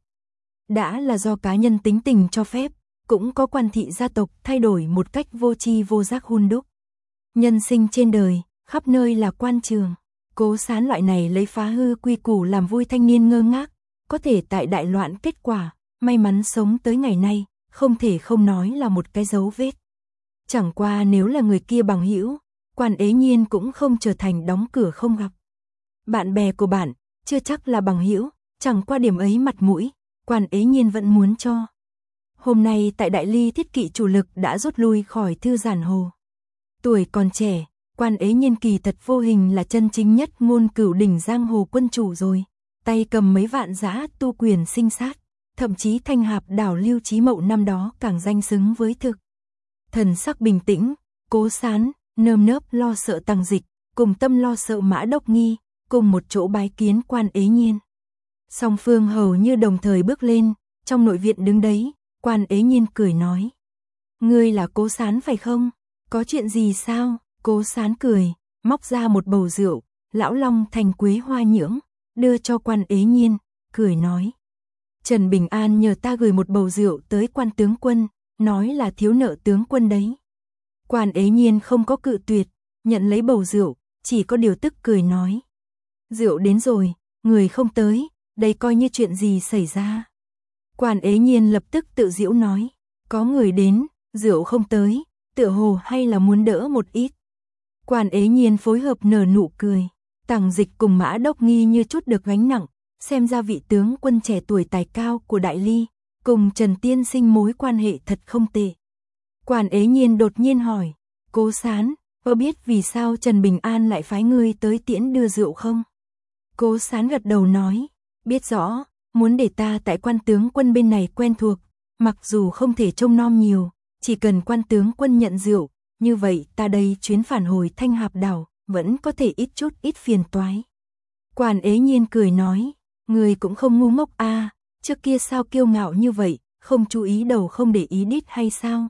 S1: Đã là do cá nhân tính tình cho phép, cũng có quan thị gia tộc thay đổi một cách vô tri vô giác hun đúc. Nhân sinh trên đời, khắp nơi là quan trường. Cố Sán loại này lấy phá hư quy củ làm vui thanh niên ngơ ngác, có thể tại đại loạn kết quả, may mắn sống tới ngày nay, không thể không nói là một cái dấu vết. Chẳng qua nếu là người kia bằng hữu, Quan Ế Nhiên cũng không trở thành đóng cửa không gặp. Bạn bè của bạn, chưa chắc là bằng hữu, chẳng qua điểm ấy mặt mũi, Quan Ế Nhiên vẫn muốn cho. Hôm nay tại Đại Ly thiết kỵ chủ lực đã rút lui khỏi Thư Giản Hồ. Tuổi còn trẻ, Quan Ế Nhiên kỳ thật vô hình là chân chính nhất ngôn cửu đỉnh giang hồ quân chủ rồi, tay cầm mấy vạn dã tu quyền sinh sát, thậm chí Thanh Hạp đảo Lưu Chí Mậu năm đó càng danh xứng với thực. Thần sắc bình tĩnh, Cố Sán, nơm nớp lo sợ Tằng Dịch, cùng tâm lo sợ Mã Đốc Nghi, cùng một chỗ bái kiến Quan Ế Nhiên. Song phương hầu như đồng thời bước lên, trong nội viện đứng đấy, Quan Ế Nhiên cười nói: "Ngươi là Cố Sán phải không? Có chuyện gì sao?" Cố Sán cười, móc ra một bầu rượu, Lão Long Thành Quế Hoa Nhưỡng, đưa cho Quan Ế Nhiên, cười nói: "Trần Bình An nhờ ta gửi một bầu rượu tới Quan tướng quân, nói là thiếu nợ tướng quân đấy." Quan Ế Nhiên không có cự tuyệt, nhận lấy bầu rượu, chỉ có điều tức cười nói: "Rượu đến rồi, người không tới, đây coi như chuyện gì xảy ra?" Quan Ế Nhiên lập tức tự giễu nói: "Có người đến, rượu không tới, tựa hồ hay là muốn đỡ một ít." Quan Ế Nhiên phối hợp nở nụ cười, Tằng Dịch cùng Mã Đốc Nghi như chút được gánh nặng, xem ra vị tướng quân trẻ tuổi tài cao của Đại Ly, cùng Trần tiên sinh mối quan hệ thật không tệ. Quan Ế Nhiên đột nhiên hỏi: "Cố Sán, có biết vì sao Trần Bình An lại phái ngươi tới tiễn đưa rượu không?" Cố Sán gật đầu nói: "Biết rõ, muốn để ta tại Quan tướng quân bên này quen thuộc, mặc dù không thể trông nom nhiều, chỉ cần Quan tướng quân nhận rượu, như vậy ta đây chuyến phản hồi Thanh Hạp đảo, vẫn có thể ít chút ít phiền toái." Quan Ế Nhiên cười nói: "Người cũng không ngu ngốc a, à, trước kia sao kiêu ngạo như vậy, không chú ý đầu không để ý đít hay sao?"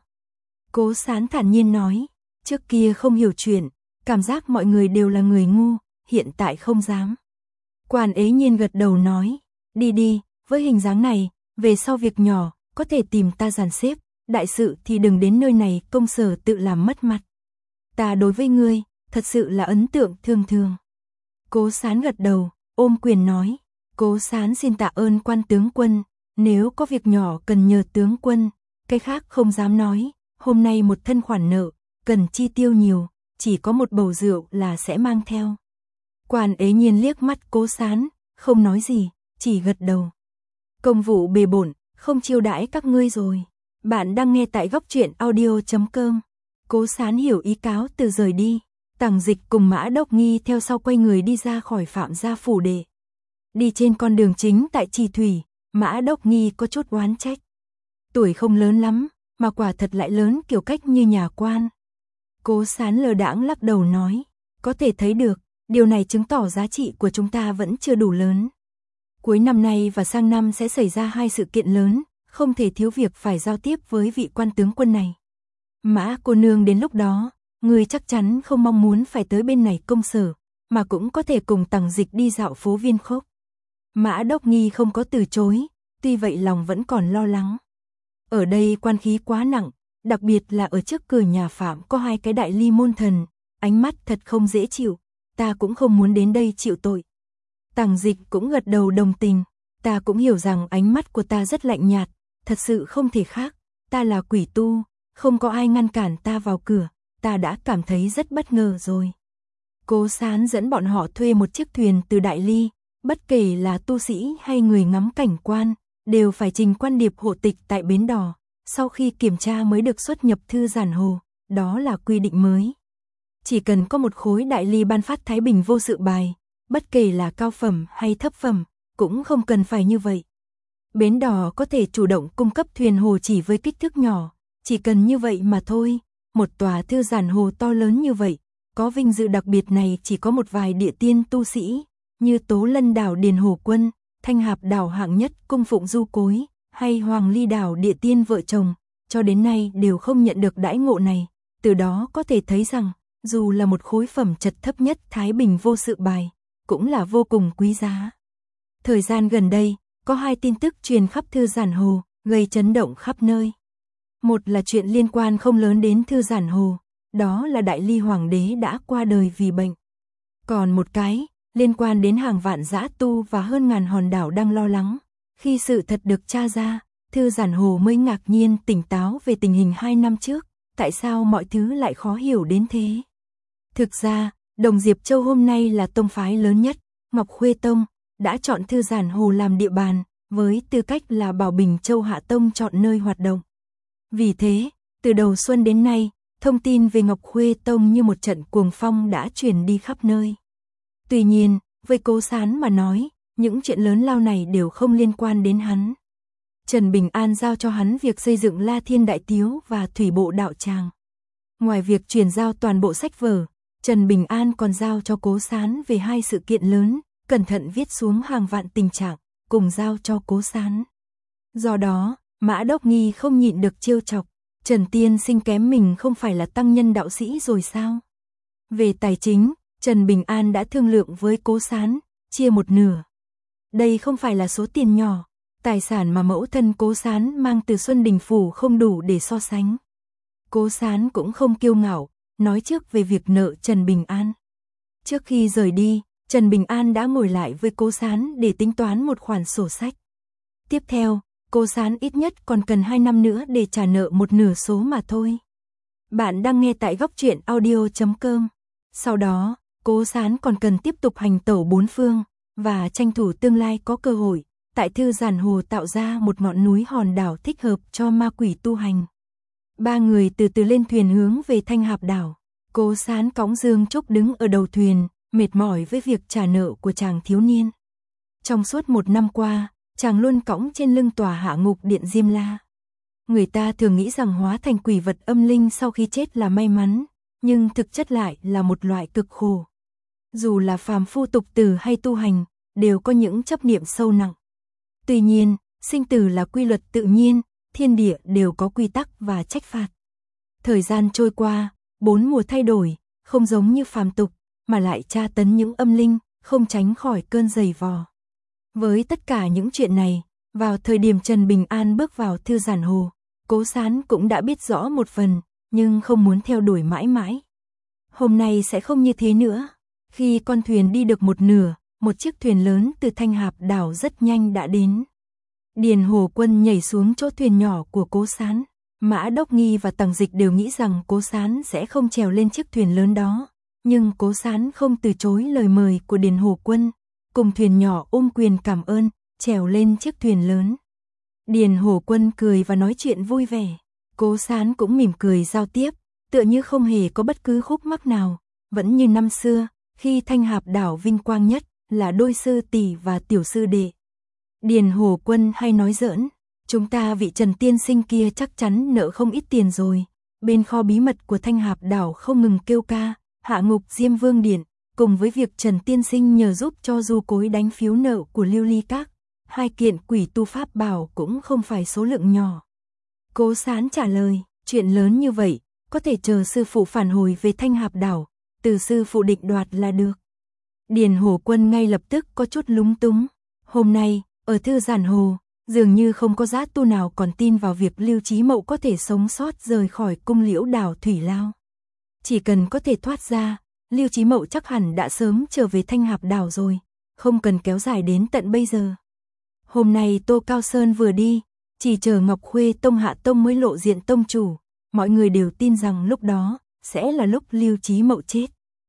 S1: Cố Sán thản nhiên nói: "Trước kia không hiểu chuyện, cảm giác mọi người đều là người ngu, hiện tại không dám." Quan Ế Nhiên gật đầu nói: "Đi đi, với hình dáng này, về sau việc nhỏ, có thể tìm ta dàn xếp, đại sự thì đừng đến nơi này công sở tự làm mất mặt. Ta đối với ngươi, thật sự là ấn tượng thường thường." Cố Sán gật đầu, ôm quyền nói: "Cố Sán xin tạ ơn Quan tướng quân, nếu có việc nhỏ cần nhờ tướng quân, cái khác không dám nói, hôm nay một thân khoản nợ, cần chi tiêu nhiều, chỉ có một bầu rượu là sẽ mang theo." Quan Ế Nhiên liếc mắt Cố Sán, không nói gì, chỉ gật đầu. "Công vụ bề bộn, không chiêu đãi các ngươi rồi." Bạn đang nghe tại góc truyện audio chấm com. Cố Sán hiểu ý cáo từ rời đi, Tằng Dịch cùng Mã Đốc Nghi theo sau quay người đi ra khỏi Phạm gia phủ đệ. Đi trên con đường chính tại Trì Thủy, Mã Đốc Nghi có chút oán trách. Tuổi không lớn lắm, mà quả thật lại lớn kiểu cách như nhà quan. Cố Sán lờ đãng lắc đầu nói: "Có thể thấy được, điều này chứng tỏ giá trị của chúng ta vẫn chưa đủ lớn. Cuối năm nay và sang năm sẽ xảy ra hai sự kiện lớn, không thể thiếu việc phải giao tiếp với vị Quan tướng quân này. Mã cô nương đến lúc đó, người chắc chắn không mong muốn phải tới bên này công sở, mà cũng có thể cùng Tằng Dịch đi dạo phố Viên Khốc." Mã Đốc Nghi không có từ chối, tuy vậy lòng vẫn còn lo lắng. Ở đây quan khí quá nặng, đặc biệt là ở trước cửa nhà Phạm có hai cái đại ly môn thần, ánh mắt thật không dễ chịu, ta cũng không muốn đến đây chịu tội. Tằng Dịch cũng gật đầu đồng tình, ta cũng hiểu rằng ánh mắt của ta rất lạnh nhạt, thật sự không thể khác, ta là quỷ tu, không có ai ngăn cản ta vào cửa, ta đã cảm thấy rất bất ngờ rồi. Cố Sán dẫn bọn họ thuê một chiếc thuyền từ Đại Ly, bất kể là tu sĩ hay người ngắm cảnh quan, đều phải trình quan điệp hộ tịch tại bến đò, sau khi kiểm tra mới được xuất nhập thư giản hồ, đó là quy định mới. Chỉ cần có một khối Đại Ly ban phát Thái Bình vô sự bài, bất kể là cao phẩm hay thấp phẩm, cũng không cần phải như vậy. Bến đò có thể chủ động cung cấp thuyền hồ chỉ với kích thước nhỏ, chỉ cần như vậy mà thôi. Một tòa thư giản hồ to lớn như vậy, có vinh dự đặc biệt này chỉ có một vài địa tiên tu sĩ, như Tố Lân đảo Điền Hồ Quân, Thanh Hạp đảo hạng nhất cung phụng du cối, hay Hoàng Ly đảo địa tiên vợ chồng, cho đến nay đều không nhận được đãi ngộ này. Từ đó có thể thấy rằng, dù là một khối phẩm chất thấp nhất Thái Bình vô sự bài, cũng là vô cùng quý giá. Thời gian gần đây, có hai tin tức truyền khắp thư giản hồ, gây chấn động khắp nơi. Một là chuyện liên quan không lớn đến thư giản hồ, đó là Đại Ly Hoàng đế đã qua đời vì bệnh. Còn một cái, liên quan đến hàng vạn dã tu và hơn ngàn hòn đảo đang lo lắng. Khi sự thật được tra ra, thư giản hồ mới ngạc nhiên tỉnh táo về tình hình hai năm trước, tại sao mọi thứ lại khó hiểu đến thế. Thực ra, Đồng Diệp Châu hôm nay là tông phái lớn nhất, Ngọc Khuê Tông, đã chọn thư giản hồ làm địa bàn, với tư cách là Bảo Bình Châu Hạ Tông chọn nơi hoạt động. Vì thế, từ đầu xuân đến nay, thông tin về Ngọc Khuê Tông như một trận cuồng phong đã truyền đi khắp nơi. Tuy nhiên, với Cố Sán mà nói, những chuyện lớn lao này đều không liên quan đến hắn. Trần Bình An giao cho hắn việc xây dựng La Thiên Đại Tiếu và Thủy Bộ Đạo Tràng. Ngoài việc chuyển giao toàn bộ sách vở, Trần Bình An còn giao cho Cố Sán về hai sự kiện lớn, cẩn thận viết xuống hàng vạn tình trạng, cùng giao cho Cố Sán. Do đó, Mã Đốc Nghi không nhịn được trêu chọc, Trần Tiên Sinh kém mình không phải là tăng nhân đạo sĩ rồi sao? Về tài chính, Trần Bình An đã thương lượng với Cố Sán, chia một nửa. Đây không phải là số tiền nhỏ, tài sản mà mẫu thân Cố Sán mang từ Xuân Đình Phủ không đủ để so sánh. Cố Sán cũng không kiêu ngạo, nói trước về việc nợ Trần Bình An. Trước khi rời đi, Trần Bình An đã ngồi lại với Cố Sán để tính toán một khoản sổ sách. Tiếp theo, Cố Sán ít nhất còn cần hai năm nữa để trả nợ một nửa số mà thôi. Bạn đang nghe tại góc truyện audio chấm com. Sau đó, Cố Sán còn cần tiếp tục hành tẩu bốn phương, và tranh thủ tương lai có cơ hội, tại thư giản hồ tạo ra một ngọn núi hòn đảo thích hợp cho ma quỷ tu hành. Ba người từ từ lên thuyền hướng về Thanh Hạp đảo. Cố Sán cõng Dương Trúc đứng ở đầu thuyền, mệt mỏi với việc trả nợ của chàng thiếu niên. Trong suốt một năm qua, chàng luôn cõng trên lưng tòa hạ ngục điện Diêm La. Người ta thường nghĩ rằng hóa thành quỷ vật âm linh sau khi chết là may mắn, nhưng thực chất lại là một loại cực khổ. Dù là phàm phu tục tử hay tu hành, đều có những chấp niệm sâu nặng. Tuy nhiên, sinh tử là quy luật tự nhiên, thiên địa đều có quy tắc và trách phạt. Thời gian trôi qua, bốn mùa thay đổi, không giống như phàm tục, mà lại tra tấn những âm linh, không tránh khỏi cơn giày vò. Với tất cả những chuyện này, vào thời điểm Trần Bình An bước vào thư giản hồ, Cố Sán cũng đã biết rõ một phần, nhưng không muốn theo đuổi mãi mãi. Hôm nay sẽ không như thế nữa. Khi con thuyền đi được một nửa, một chiếc thuyền lớn từ Thanh Hạp đảo rất nhanh đã đến. Điền Hồ Quân nhảy xuống chỗ thuyền nhỏ của Cố Sán. Mã Đốc Nghi và Tằng Dịch đều nghĩ rằng Cố Sán sẽ không trèo lên chiếc thuyền lớn đó. Nhưng Cố Sán không từ chối lời mời của Điền Hồ Quân. Cùng thuyền nhỏ ôm quyền cảm ơn, trèo lên chiếc thuyền lớn. Điền Hồ Quân cười và nói chuyện vui vẻ. Cố Sán cũng mỉm cười giao tiếp, tựa như không hề có bất cứ khúc mắc nào. Vẫn như năm xưa, khi Thanh Hạp đảo vinh quang nhất là đôi sư tỷ và tiểu sư đệ. Điền Hồ Quân hay nói giỡn, chúng ta vị Trần tiên sinh kia chắc chắn nợ không ít tiền rồi. Bên kho bí mật của Thanh Hạp đảo không ngừng kêu ca, hạ ngục Diêm Vương điện, cùng với việc Trần tiên sinh nhờ giúp cho du cối đánh phiếu nợ của Lưu Ly Các, hai kiện quỷ tu pháp bảo cũng không phải số lượng nhỏ. Cố Sán trả lời, chuyện lớn như vậy, có thể chờ sư phụ phản hồi về Thanh Hạp đảo, từ sư phụ định đoạt là được. Điền Hồ Quân ngay lập tức có chút lúng túng. Hôm nay, ở Thư Giản Hồ, dường như không có dã tu nào còn tin vào việc Lưu Chí Mậu có thể sống sót rời khỏi cung Liễu Đảo Thủy Lao. Chỉ cần có thể thoát ra, Lưu Chí Mậu chắc hẳn đã sớm trở về Thanh Hạp Đảo rồi, không cần kéo dài đến tận bây giờ. Hôm nay Tô Cao Sơn vừa đi, chỉ chờ Ngọc Khuê Tông hạ tông mới lộ diện tông chủ, mọi người đều tin rằng lúc đó sẽ là lúc Lưu Chí Mậu chết.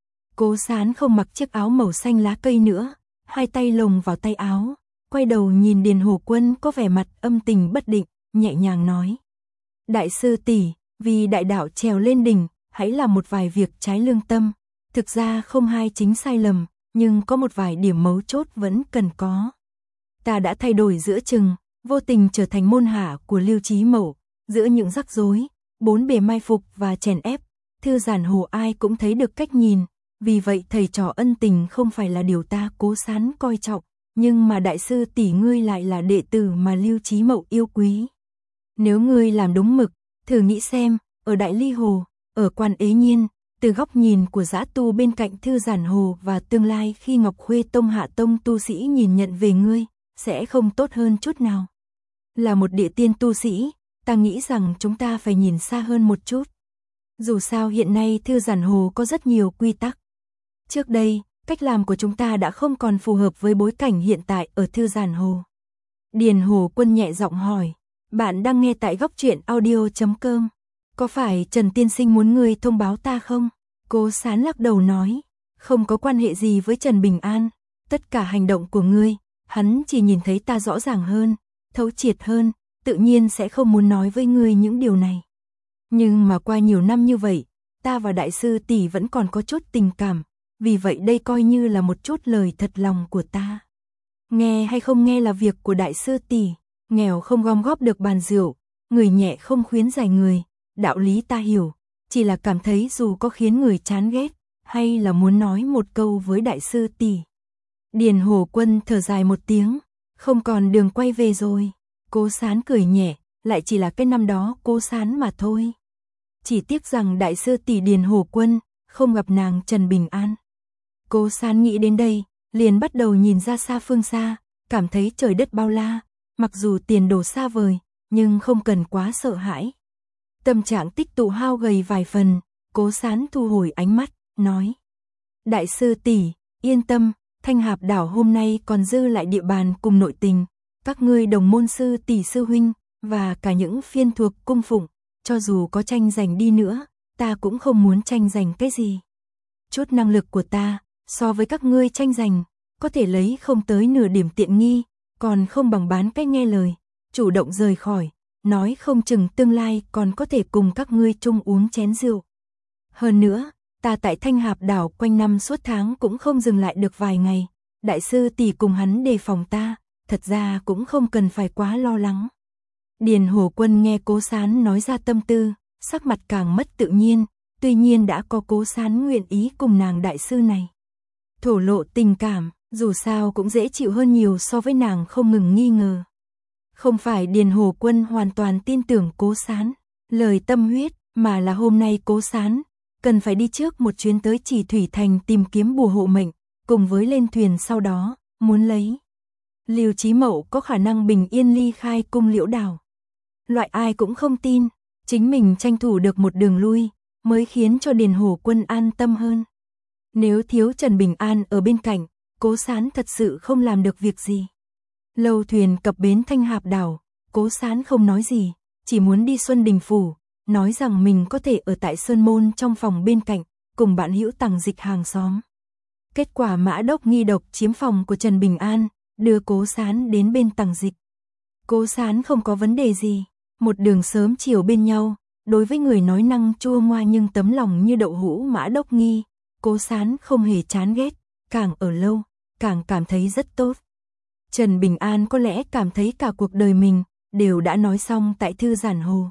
S1: Cố Sán không mặc chiếc áo màu xanh lá cây nữa, hai tay lồng vào tay áo, quay đầu nhìn Điền Hổ Quân có vẻ mặt âm tình bất định, nhẹ nhàng nói: "Đại sư tỷ, vì đại đạo trèo lên đỉnh, hãy làm một vài việc trái lương tâm, thực ra không hai chính sai lầm, nhưng có một vài điểm mấu chốt vẫn cần có. Ta đã thay đổi giữa chừng, vô tình trở thành môn hạ của Lưu Chí Mậu, giữa những rắc rối, bốn bề mai phục và chèn ép, Thư Giản Hồ ai cũng thấy được cách nhìn, vì vậy thầy trò ân tình không phải là điều ta Cố Sán coi trọng, nhưng mà đại sư tỷ ngươi lại là đệ tử mà Lưu Chí Mậu yêu quý. Nếu ngươi làm đúng mực, thử nghĩ xem, ở Đại Ly Hồ, ở Quan Ế Nhiên, từ góc nhìn của dã tu bên cạnh Thư Giản Hồ và tương lai khi Ngọc Khuê Tông hạ tông tu sĩ nhìn nhận về ngươi, sẽ không tốt hơn chút nào. Là một địa tiên tu sĩ, ta nghĩ rằng chúng ta phải nhìn xa hơn một chút. Dù sao hiện nay Thư Giản Hồ có rất nhiều quy tắc. Trước đây, cách làm của chúng ta đã không còn phù hợp với bối cảnh hiện tại ở Thư Giản Hồ." Điền Hổ Quân nhẹ giọng hỏi: "Bạn đang nghe tại góc truyện audio chấm com. Có phải Trần Tiên Sinh muốn ngươi thông báo ta không?" Cố Sán lắc đầu nói: "Không có quan hệ gì với Trần Bình An, tất cả hành động của ngươi, hắn chỉ nhìn thấy ta rõ ràng hơn, thấu triệt hơn, tự nhiên sẽ không muốn nói với ngươi những điều này. Nhưng mà qua nhiều năm như vậy, ta và đại sư tỷ vẫn còn có chút tình cảm, vì vậy đây coi như là một chút lời thật lòng của ta. Nghe hay không nghe là việc của đại sư tỷ, nghèo không gom góp được bàn rượu, người nhẹ không khuyến giải người, đạo lý ta hiểu, chỉ là cảm thấy dù có khiến người chán ghét, hay là muốn nói một câu với đại sư tỷ." Điền Hổ Quân thở dài một tiếng, không còn đường quay về rồi. Cố Sán cười nhẹ, lại chỉ là cái năm đó Cố Sán mà thôi. Chỉ tiếc rằng đại sư tỷ Điền Hổ Quân không gặp nàng Trần Bình An. Cố Sán nghĩ đến đây, liền bắt đầu nhìn ra xa phương xa, cảm thấy trời đất bao la, mặc dù tiền đồ xa vời, nhưng không cần quá sợ hãi. Tâm trạng tích tụ hao gầy vài phần, Cố Sán thu hồi ánh mắt, nói: "Đại sư tỷ, yên tâm, Thanh Hạp Đảo hôm nay còn dư lại địa bàn cùng nội tình, các ngươi đồng môn sư tỷ sư huynh, và cả những phiên thuộc cung phụng, cho dù có tranh giành đi nữa, ta cũng không muốn tranh giành cái gì. Chút năng lực của ta, so với các ngươi tranh giành, có thể lấy không tới nửa điểm tiện nghi, còn không bằng bán cái nghe lời, chủ động rời khỏi, nói không chừng tương lai còn có thể cùng các ngươi chung uống chén rượu. Hơn nữa, ta tại Thanh Hạp Đảo quanh năm suốt tháng cũng không dừng lại được vài ngày, đại sư tỷ cùng hắn đề phòng ta, thật ra cũng không cần phải quá lo lắng." Điền Hổ Quân nghe Cố Sán nói ra tâm tư, sắc mặt càng mất tự nhiên, tuy nhiên đã có Cố Sán nguyện ý cùng nàng đại sư này thổ lộ tình cảm, dù sao cũng dễ chịu hơn nhiều so với nàng không ngừng nghi ngờ. Không phải Điền Hổ Quân hoàn toàn tin tưởng Cố Sán, lời tâm huyết, mà là hôm nay Cố Sán cần phải đi trước một chuyến tới Chỉ Thủy Thành tìm kiếm bùa hộ mệnh, cùng với lên thuyền sau đó, muốn lấy Lưu Chí Mậu có khả năng bình yên ly khai cung Liễu Đảo. Loại ai cũng không tin, chính mình tranh thủ được một đường lui, mới khiến cho Điền Hổ Quân an tâm hơn. Nếu thiếu Trần Bình An ở bên cạnh, Cố Sán thật sự không làm được việc gì. Lâu thuyền cập bến Thanh Hạp Đảo, Cố Sán không nói gì, chỉ muốn đi Xuân Đình Phủ, nói rằng mình có thể ở tại Sơn Môn trong phòng bên cạnh, cùng bạn hữu Tằng Dịch hàng xóm. Kết quả Mã Đốc nghi độc chiếm phòng của Trần Bình An, đưa Cố Sán đến bên Tằng Dịch. Cố Sán không có vấn đề gì, một đường sớm chiều bên nhau, đối với người nói năng chua ngoa nhưng tấm lòng như đậu hũ Mã Đốc nghi, Cố Sán không hề chán ghét, càng ở lâu, càng cảm thấy rất tốt. Trần Bình An có lẽ cảm thấy cả cuộc đời mình đều đã nói xong tại Thư Giản Hồ.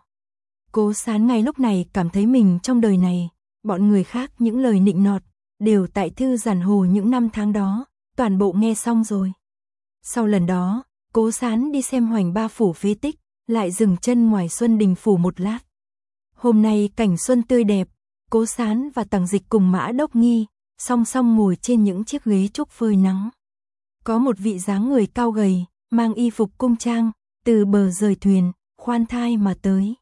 S1: Cố Sán ngay lúc này cảm thấy mình trong đời này, bọn người khác những lời nịnh nọt, đều tại Thư Giản Hồ những năm tháng đó, toàn bộ nghe xong rồi. Sau lần đó, Cố Sán đi xem Hoành Ba Phủ phế tích, lại dừng chân ngoài Xuân Đình Phủ một lát. Hôm nay cảnh xuân tươi đẹp, Cố Sán và Tằng Dịch cùng Mã Đốc Nghi, song song ngồi trên những chiếc ghế trúc phơi nắng. Có một vị dáng người cao gầy, mang y phục cung trang, từ bờ rời thuyền, khoan thai mà tới.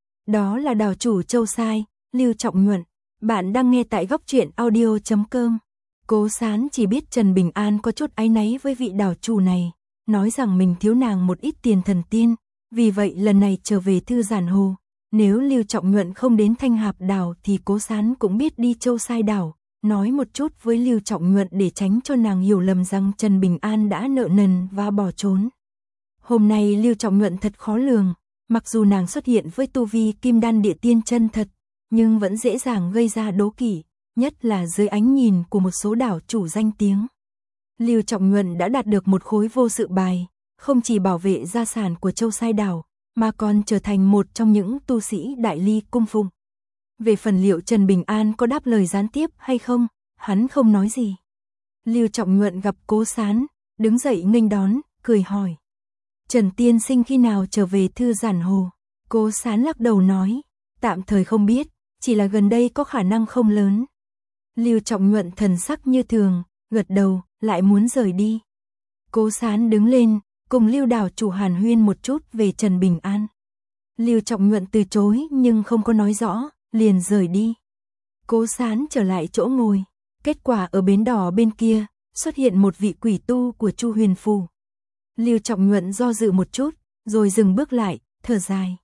S1: Đó là đảo chủ Châu Sai, Lưu Trọng Nhuận. Bạn đang nghe tại góc truyện audio chấm com. Cố Sán chỉ biết Trần Bình An có chút áy náy với vị đảo chủ này, nói rằng mình thiếu nàng một ít tiền thần tiên, vì vậy lần này trở về Thư Giản Hồ. Nếu Lưu Trọng Nhuận không đến Thanh Hạp đảo thì Cố Sán cũng biết đi Châu Sai đảo, nói một chút với Lưu Trọng Nhuận để tránh cho nàng hiểu lầm rằng Trần Bình An đã nợ nần và bỏ trốn. Hôm nay Lưu Trọng Nhuận thật khó lường, mặc dù nàng xuất hiện với tu vi Kim Đan Địa Tiên chân thật, nhưng vẫn dễ dàng gây ra đố kỵ, nhất là dưới ánh nhìn của một số đảo chủ danh tiếng. Lưu Trọng Nhuận đã đạt được một khối vô sự bài, không chỉ bảo vệ gia sản của Châu Sai đảo, mà còn trở thành một trong những tu sĩ đại ly cung phụng. Về phần liệu Trần Bình An có đáp lời gián tiếp hay không, hắn không nói gì. Lưu Trọng Nhuận gặp Cố Sán, đứng dậy nghênh đón, cười hỏi: Trần tiên sinh khi nào trở về Thư Giản Hồ? Cố Sán lắc đầu nói: tạm thời không biết, chỉ là gần đây có khả năng không lớn. Lưu Trọng Nhuận thần sắc như thường, gật đầu, lại muốn rời đi. Cố Sán đứng lên, cùng Lưu đảo chủ hàn huyên một chút về Trần Bình An. Lưu Trọng Nhuận từ chối nhưng không có nói rõ, liền rời đi. Cố Sán trở lại chỗ ngồi, kết quả ở bến đỏ bên kia, xuất hiện một vị quỷ tu của Chu Huyền Phủ. Lưu Trọng Nhuận do dự một chút, rồi dừng bước lại, thở dài.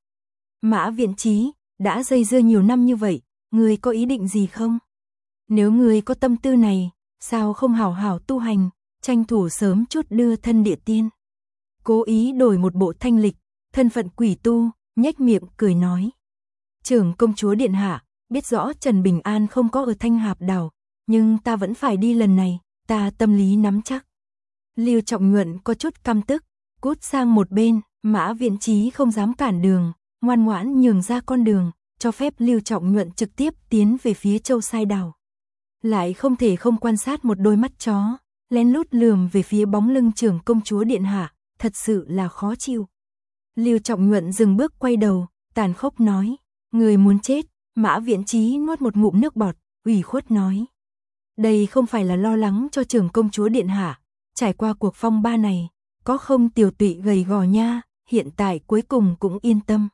S1: Mã Viễn Chí, đã dây dưa nhiều năm như vậy, ngươi có ý định gì không? Nếu ngươi có tâm tư này, sao không hảo hảo tu hành, tranh thủ sớm chút đưa thân địa tiên? Cố ý đổi một bộ thanh lịch, thân phận quỷ tu, nhếch miệng cười nói. Trưởng công chúa điện hạ, biết rõ Trần Bình An không có ở Thanh Hạp đảo, nhưng ta vẫn phải đi lần này, ta tâm lý nắm chắc. Lưu Trọng Nhuận có chút căm tức, cút sang một bên, Mã Viễn Chí không dám cản đường, ngoan ngoãn nhường ra con đường, cho phép Lưu Trọng Nhuận trực tiếp tiến về phía Châu Sai đảo. Lại không thể không quan sát một đôi mắt chó, lén lút lườm về phía bóng lưng trưởng công chúa điện hạ, thật sự là khó chịu. Lưu Trọng Nhuận dừng bước quay đầu, tàn khốc nói: người muốn chết. Mã Viễn Chí nuốt một ngụm nước bọt, ủy khuất nói: đây không phải là lo lắng cho trưởng công chúa điện hạ, trải qua cuộc phong ba này, có không tiểu tụy gầy gò nha, hiện tại cuối cùng cũng yên tâm.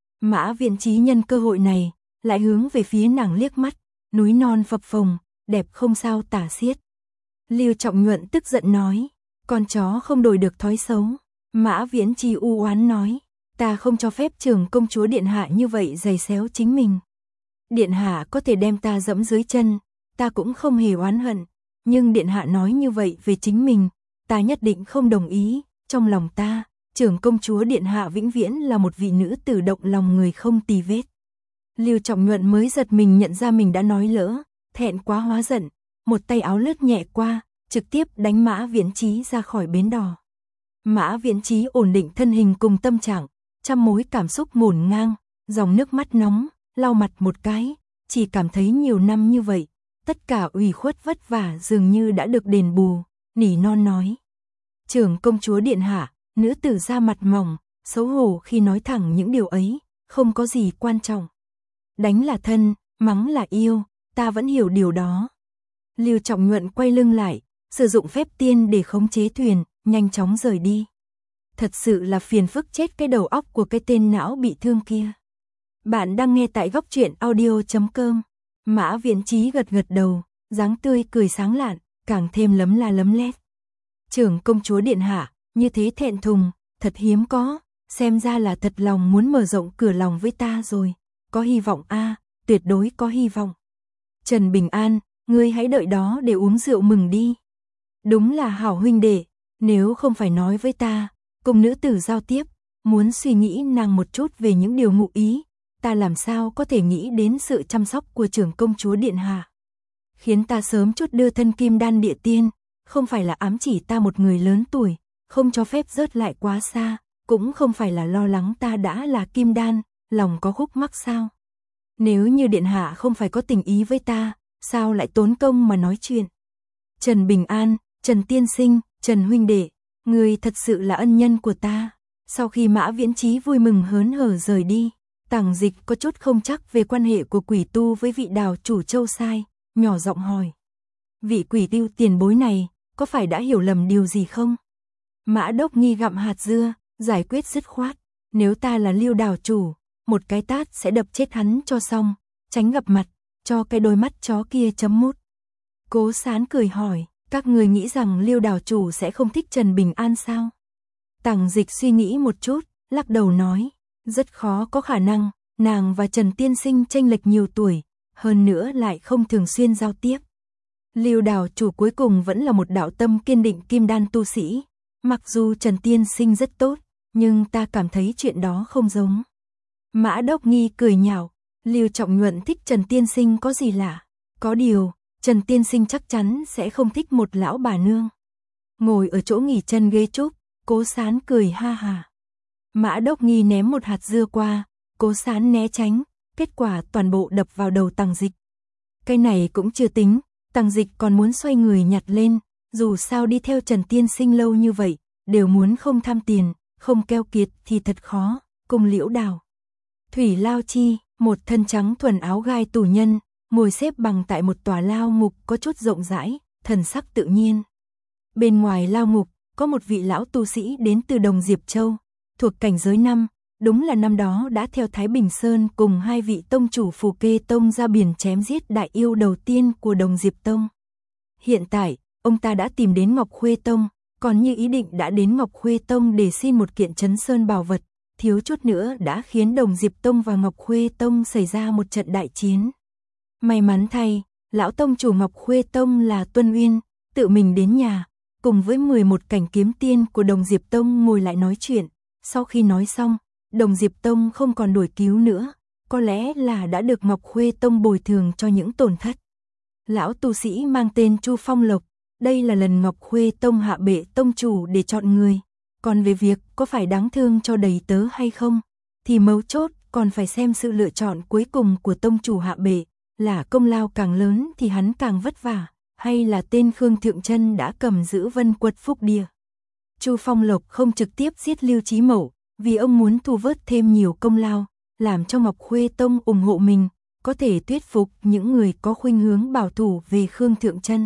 S1: Mã Viễn Chí nhân cơ hội này, lại hướng về phía nàng liếc mắt, núi non phập phồng, đẹp không sao tả xiết. Lưu Trọng Nhuận tức giận nói: con chó không đổi được thói xấu. Mã Viễn Chí u oán nói: ta không cho phép trưởng công chúa điện hạ như vậy giày xéo chính mình. Điện hạ có thể đem ta dẫm dưới chân, ta cũng không hề oán hận, nhưng điện hạ nói như vậy về chính mình, ta nhất định không đồng ý. Trong lòng ta, trưởng công chúa điện hạ vĩnh viễn là một vị nữ tử động lòng người không tì vết. Lưu Trọng Nhuận mới giật mình nhận ra mình đã nói lỡ, thẹn quá hóa giận, một tay áo lướt nhẹ qua, trực tiếp đánh Mã Viễn Chí ra khỏi bến đò. Mã Viễn Chí ổn định thân hình cùng tâm trạng, trăm mối cảm xúc ngổn ngang, dòng nước mắt nóng, lau mặt một cái, chỉ cảm thấy nhiều năm như vậy, tất cả ủy khuất vất vả dường như đã được đền bù, nỉ non nói: trưởng công chúa điện hạ, nữ tử da mặt mỏng, xấu hổ khi nói thẳng những điều ấy, không có gì quan trọng. Đánh là thân, mắng là yêu, ta vẫn hiểu điều đó. Lưu Trọng Nhuận quay lưng lại, sử dụng phép tiên để khống chế thuyền, nhanh chóng rời đi. Thật sự là phiền phức chết cái đầu óc của cái tên não bị thương kia. Bạn đang nghe tại góc truyện audio chấm com. Mã Viễn Chí gật gật đầu, dáng tươi cười sáng lạn, càng thêm lấm la lấm lét. Trưởng công chúa điện hạ, như thế thẹn thùng, thật hiếm có, xem ra là thật lòng muốn mở rộng cửa lòng với ta rồi. Có hy vọng a, à, tuyệt đối có hy vọng. Trần Bình An, ngươi hãy đợi đó để uống rượu mừng đi. Đúng là hảo huynh đệ, nếu không phải nói với ta, cùng nữ tử giao tiếp, muốn suy nghĩ nàng một chút về những điều ngụ ý, ta làm sao có thể nghĩ đến sự chăm sóc của trưởng công chúa điện hạ. Khiến ta sớm chút đưa thân Kim Đan Địa Tiên, không phải là ám chỉ ta một người lớn tuổi, không cho phép rớt lại quá xa, cũng không phải là lo lắng ta đã là Kim Đan, lòng có khúc mắc sao. Nếu như điện hạ không phải có tình ý với ta, sao lại tốn công mà nói chuyện. Trần Bình An, Trần Tiên Sinh, Trần huynh đệ, người thật sự là ân nhân của ta. Sau khi Mã Viễn Chí vui mừng hớn hở rời đi, Tàng Dịch có chút không chắc về quan hệ của quỷ tu với vị đào chủ Châu Sai, nhỏ giọng hỏi: vị quỷ tiêu tiền bối này, có phải đã hiểu lầm điều gì không? Mã Đốc Nghi gặm hạt dưa, giải quyết dứt khoát. Nếu ta là Lưu đảo chủ, một cái tát sẽ đập chết hắn cho xong, tránh gặp mặt, cho cái đôi mắt chó kia chấm mút. Cố Sán cười hỏi, các người nghĩ rằng Lưu đảo chủ sẽ không thích Trần Bình An sao? Tằng Dịch suy nghĩ một chút, lắc đầu nói, rất khó có khả năng, nàng và Trần Tiên Sinh chênh lệch nhiều tuổi, hơn nữa lại không thường xuyên giao tiếp. Lưu đảo chủ cuối cùng vẫn là một đạo tâm kiên định kim đan tu sĩ, mặc dù Trần Tiên Sinh rất tốt, nhưng ta cảm thấy chuyện đó không giống. Mã Đốc Nghi cười nhạo, Lưu Trọng Nhuận thích Trần Tiên Sinh có gì lạ, có điều, Trần Tiên Sinh chắc chắn sẽ không thích một lão bà nương. Ngồi ở chỗ nghỉ chân ghế trúc, Cố Sán cười ha hà. Mã Đốc Nghi ném một hạt dưa qua, Cố Sán né tránh, kết quả toàn bộ đập vào đầu Tằng Dịch. Cái này cũng chưa tính, Tằng Dịch còn muốn xoay người nhặt lên, dù sao đi theo Trần Tiên Sinh lâu như vậy, đều muốn không tham tiền, không keo kiệt thì thật khó, cùng Liễu Đào. Thủy Lao Chi, một thân trắng thuần áo gai tù nhân, ngồi xếp bằng tại một tòa lao ngục có chút rộng rãi, thần sắc tự nhiên. Bên ngoài lao ngục, có một vị lão tu sĩ đến từ Đồng Diệp Châu, thuộc cảnh giới năm, đúng là năm đó đã theo Thái Bình Sơn cùng hai vị tông chủ Phù Kê Tông ra biển chém giết đại yêu đầu tiên của Đồng Diệp Tông. Hiện tại, ông ta đã tìm đến Ngọc Khuê Tông, còn như ý định đã đến Ngọc Khuê Tông để xin một kiện Trấn Sơn bảo vật, thiếu chút nữa đã khiến Đồng Diệp Tông và Ngọc Khuê Tông xảy ra một trận đại chiến. May mắn thay, lão tông chủ Ngọc Khuê Tông là Tuân Uyên, tự mình đến nhà, cùng với mười một cảnh kiếm tiên của Đồng Diệp Tông ngồi lại nói chuyện. Sau khi nói xong, Đồng Diệp Tông không còn đuổi cứu nữa, có lẽ là đã được Ngọc Khuê Tông bồi thường cho những tổn thất. Lão tu sĩ mang tên Chu Phong Lộc, đây là lần Ngọc Khuê Tông hạ bệ tông chủ để chọn người, còn về việc có phải đáng thương cho đầy tớ hay không, thì mấu chốt còn phải xem sự lựa chọn cuối cùng của tông chủ hạ bệ, là công lao càng lớn thì hắn càng vất vả, hay là tên Khương Thượng Chân đã cầm giữ Vân Quật Phúc Địa. Chu Phong Lộc không trực tiếp giết Lưu Chí Mậu, vì ông muốn thu vớt thêm nhiều công lao, làm cho Ngọc Khuê Tông ủng hộ mình, có thể thuyết phục những người có khuynh hướng bảo thủ về Khương Thượng Chân.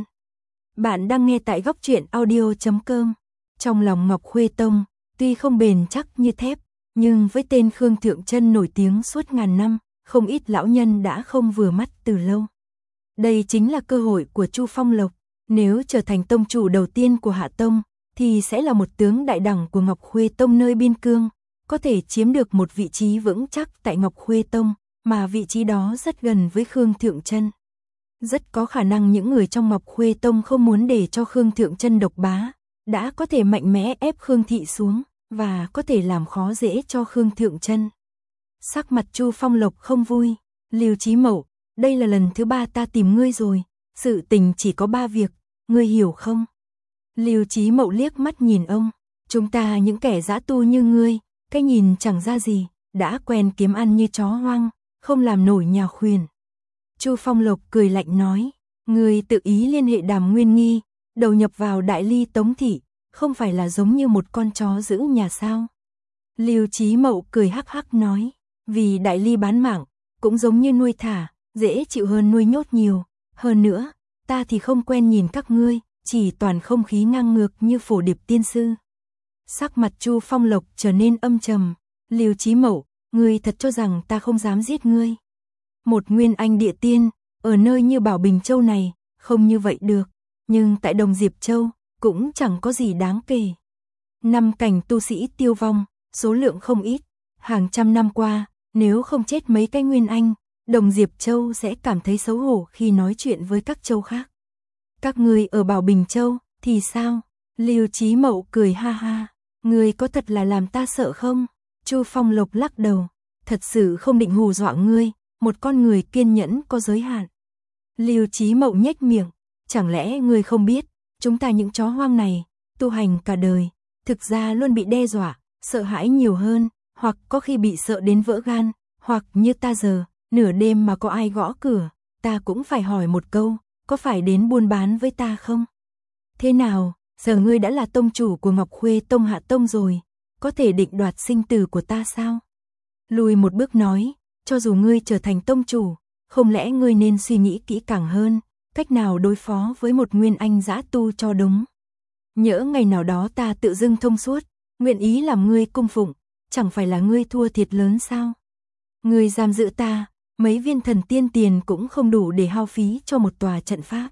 S1: Bạn đang nghe tại góc truyện audio chấm com. Trong lòng Ngọc Khuê Tông, tuy không bền chắc như thép, nhưng với tên Khương Thượng Chân nổi tiếng suốt ngàn năm, không ít lão nhân đã không vừa mắt từ lâu. Đây chính là cơ hội của Chu Phong Lộc, nếu trở thành tông chủ đầu tiên của Hạ Tông, thì sẽ là một tướng đại đẳng của Ngọc Khuê Tông nơi biên cương, có thể chiếm được một vị trí vững chắc tại Ngọc Khuê Tông, mà vị trí đó rất gần với Khương Thượng Chân. Rất có khả năng những người trong Ngọc Khuê Tông không muốn để cho Khương Thượng Chân độc bá, đã có thể mạnh mẽ ép Khương Thị xuống, và có thể làm khó dễ cho Khương Thượng Chân. Sắc mặt Chu Phong Lộc không vui, Lưu Chí Mậu, đây là lần thứ ba ta tìm ngươi rồi, sự tình chỉ có ba việc, ngươi hiểu không? Lưu Chí Mậu liếc mắt nhìn ông, chúng ta những kẻ dã tu như ngươi, cái nhìn chẳng ra gì, đã quen kiếm ăn như chó hoang, không làm nổi nhà khuyên. Chu Phong Lộc cười lạnh nói, ngươi tự ý liên hệ Đàm Nguyên Nghi, đầu nhập vào Đại Ly Tống Thị, không phải là giống như một con chó giữ nhà sao? Lưu Chí Mậu cười hắc hắc nói, vì Đại Ly bán mạng, cũng giống như nuôi thả, dễ chịu hơn nuôi nhốt nhiều, hơn nữa, ta thì không quen nhìn các ngươi, chỉ toàn không khí ngang ngược như Phổ Điệp tiên sư. Sắc mặt Chu Phong Lộc trở nên âm trầm, Lưu Chí Mậu, ngươi thật cho rằng ta không dám giết ngươi? Một nguyên anh địa tiên, ở nơi như Bảo Bình Châu này, không như vậy được, nhưng tại Đồng Diệp Châu, cũng chẳng có gì đáng kể. Năm cảnh tu sĩ tiêu vong, số lượng không ít, hàng trăm năm qua, nếu không chết mấy cái nguyên anh, Đồng Diệp Châu sẽ cảm thấy xấu hổ khi nói chuyện với các châu khác. Các ngươi ở Bảo Bình Châu, thì sao? Lưu Chí Mậu cười ha ha, ngươi có thật là làm ta sợ không? Chu Phong Lộc lắc đầu, thật sự không định hù dọa ngươi, một con người kiên nhẫn có giới hạn. Lưu Chí Mậu nhếch miệng, chẳng lẽ ngươi không biết, chúng ta những chó hoang này, tu hành cả đời, thực ra luôn bị đe dọa, sợ hãi nhiều hơn, hoặc có khi bị sợ đến vỡ gan, hoặc như ta giờ, nửa đêm mà có ai gõ cửa, ta cũng phải hỏi một câu, có phải đến buôn bán với ta không? Thế nào, giờ ngươi đã là tông chủ của Ngọc Khuê Tông Hạ Tông rồi, có thể định đoạt sinh tử của ta sao? Lùi một bước nói, cho dù ngươi trở thành tông chủ, không lẽ ngươi nên suy nghĩ kỹ càng hơn, cách nào đối phó với một nguyên anh dã tu cho đúng. Nhỡ ngày nào đó ta tự dưng thông suốt, nguyện ý làm ngươi cung phụng, chẳng phải là ngươi thua thiệt lớn sao? Ngươi giam giữ ta, mấy viên thần tiên tiền cũng không đủ để hao phí cho một tòa trận pháp.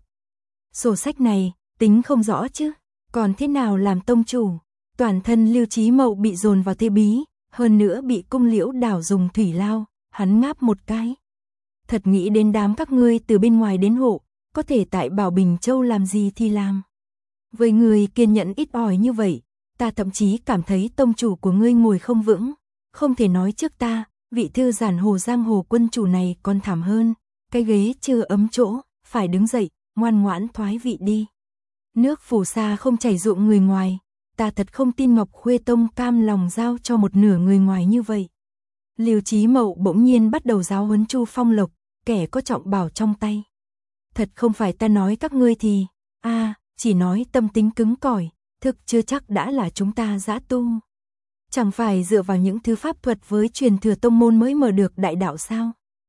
S1: Sổ sách này, tính không rõ chứ, còn thế nào làm tông chủ? Toàn thân Lưu Chí Mậu bị dồn vào thế bí, hơn nữa bị cung liễu đảo dùng thủy lao, hắn ngáp một cái. Thật nghĩ đến đám các ngươi từ bên ngoài đến hộ, có thể tại Bảo Bình Châu làm gì thì làm. Với người kiên nhẫn ít ỏi như vậy, ta thậm chí cảm thấy tông chủ của ngươi ngồi không vững, không thể nói trước ta, vị thư giản hồ giang hồ quân chủ này còn thảm hơn, cái ghế chưa ấm chỗ, phải đứng dậy, ngoan ngoãn thoái vị đi. Nước phù sa không chảy ruộng người ngoài, ta thật không tin Ngọc Khuê Tông cam lòng giao cho một nửa người ngoài như vậy. Lưu Chí Mậu bỗng nhiên bắt đầu giáo huấn Chu Phong Lộc, kẻ có trọng bảo trong tay. Thật không phải ta nói các ngươi thì, a à, chỉ nói tâm tính cứng cỏi, thực chưa chắc đã là chúng ta dã tu. Chẳng phải dựa vào những thứ pháp thuật với truyền thừa tông môn mới mở được đại đạo sao?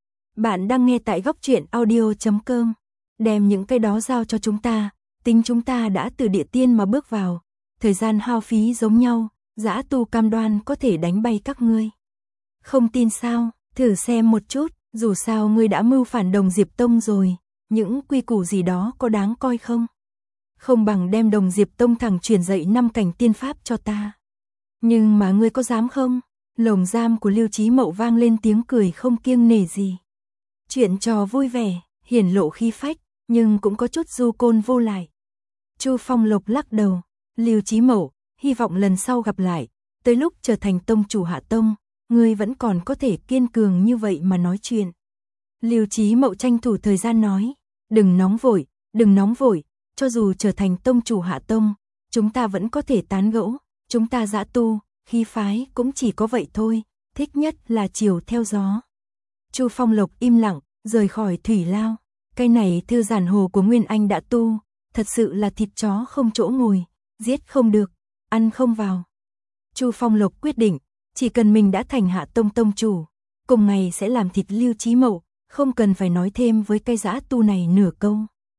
S1: Bạn đang nghe tại góc truyện audio chấm com. Đem những cái đó giao cho chúng ta, tính chúng ta đã từ địa tiên mà bước vào, thời gian hao phí giống nhau, dã tu cam đoan có thể đánh bay các ngươi. Không tin sao, thử xem một chút, dù sao ngươi đã mưu phản Đồng Diệp Tông rồi, những quy củ gì đó có đáng coi không? Không bằng đem Đồng Diệp Tông thẳng truyền dạy năm cảnh tiên pháp cho ta. Nhưng mà ngươi có dám không? Lồng giam của Lưu Chí Mậu vang lên tiếng cười không kiêng nể gì. Chuyện trò vui vẻ, hiển lộ khí phách, nhưng cũng có chút du côn vô lại. Chu Phong Lộc lắc đầu, Lưu Chí Mậu, hy vọng lần sau gặp lại, tới lúc trở thành tông chủ Hạ Tông, ngươi vẫn còn có thể kiên cường như vậy mà nói chuyện. Lưu Chí Mậu tranh thủ thời gian nói, đừng nóng vội, đừng nóng vội, cho dù trở thành tông chủ Hạ Tông, chúng ta vẫn có thể tán gẫu, chúng ta dã tu, khí phái cũng chỉ có vậy thôi, thích nhất là chiều theo gió. Chu Phong Lộc im lặng, rời khỏi thủy lao, cái này thư giản hồ của Nguyên Anh đã tu, thật sự là thịt chó không chỗ ngồi, giết không được, ăn không vào. Chu Phong Lộc quyết định, chỉ cần mình đã thành Hạ Tông tông chủ, cùng ngày sẽ làm thịt Lưu Chí Mậu, không cần phải nói thêm với cái dã tu này nửa câu.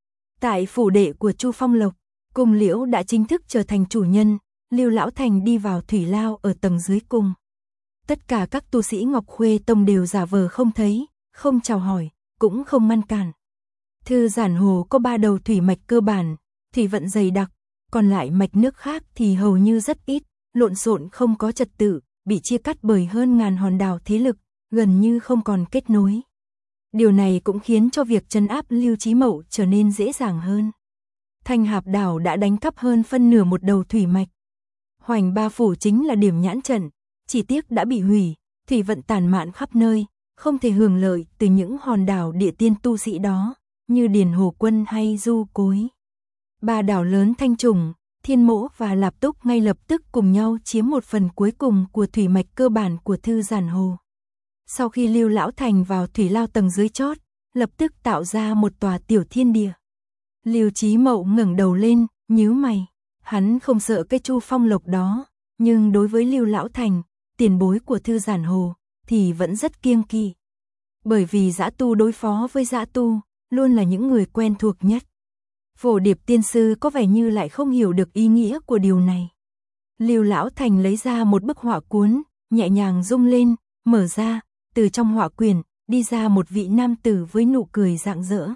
S1: Tại phủ đệ của Chu Phong Lộc, cung liễu đã chính thức trở thành chủ nhân, Lưu Lão Thành đi vào thủy lao ở tầng dưới cung. Tất cả các tu sĩ Ngọc Khuê Tông đều giả vờ không thấy, không chào hỏi, cũng không ngăn cản. Thư giản hồ có ba đầu thủy mạch cơ bản, thủy vận dày đặc, còn lại mạch nước khác thì hầu như rất ít, lộn xộn không có trật tự, bị chia cắt bởi hơn ngàn hòn đảo thế lực, gần như không còn kết nối. Điều này cũng khiến cho việc trấn áp Lưu Chí Mậu trở nên dễ dàng hơn. Thanh Hạp đảo đã đánh cắp hơn phân nửa một đầu thủy mạch. Hoành Ba phủ chính là điểm nhãn trận, chỉ tiếc đã bị hủy, thủy vận tàn mạn khắp nơi, không thể hưởng lợi từ những hòn đảo địa tiên tu sĩ đó, như Điền Hồ Quân hay Du Cối. Ba đảo lớn Thanh Trùng, Thiên Mỗ và Lạp Túc ngay lập tức cùng nhau chiếm một phần cuối cùng của thủy mạch cơ bản của thư giản hồ. Sau khi Lưu Lão Thành vào thủy lao tầng dưới chót, lập tức tạo ra một tòa tiểu thiên địa. Lưu Chí Mậu ngẩng đầu lên, nhíu mày, hắn không sợ cái Chu Phong Lộc đó, nhưng đối với Lưu Lão Thành, tiền bối của thư giản hồ, thì vẫn rất kiêng kỵ. Bởi vì dã tu đối phó với dã tu, luôn là những người quen thuộc nhất. Phổ Điệp tiên sư có vẻ như lại không hiểu được ý nghĩa của điều này. Lưu Lão Thành lấy ra một bức họa cuốn, nhẹ nhàng rung lên, mở ra, từ trong họa quyển, đi ra một vị nam tử với nụ cười rạng rỡ.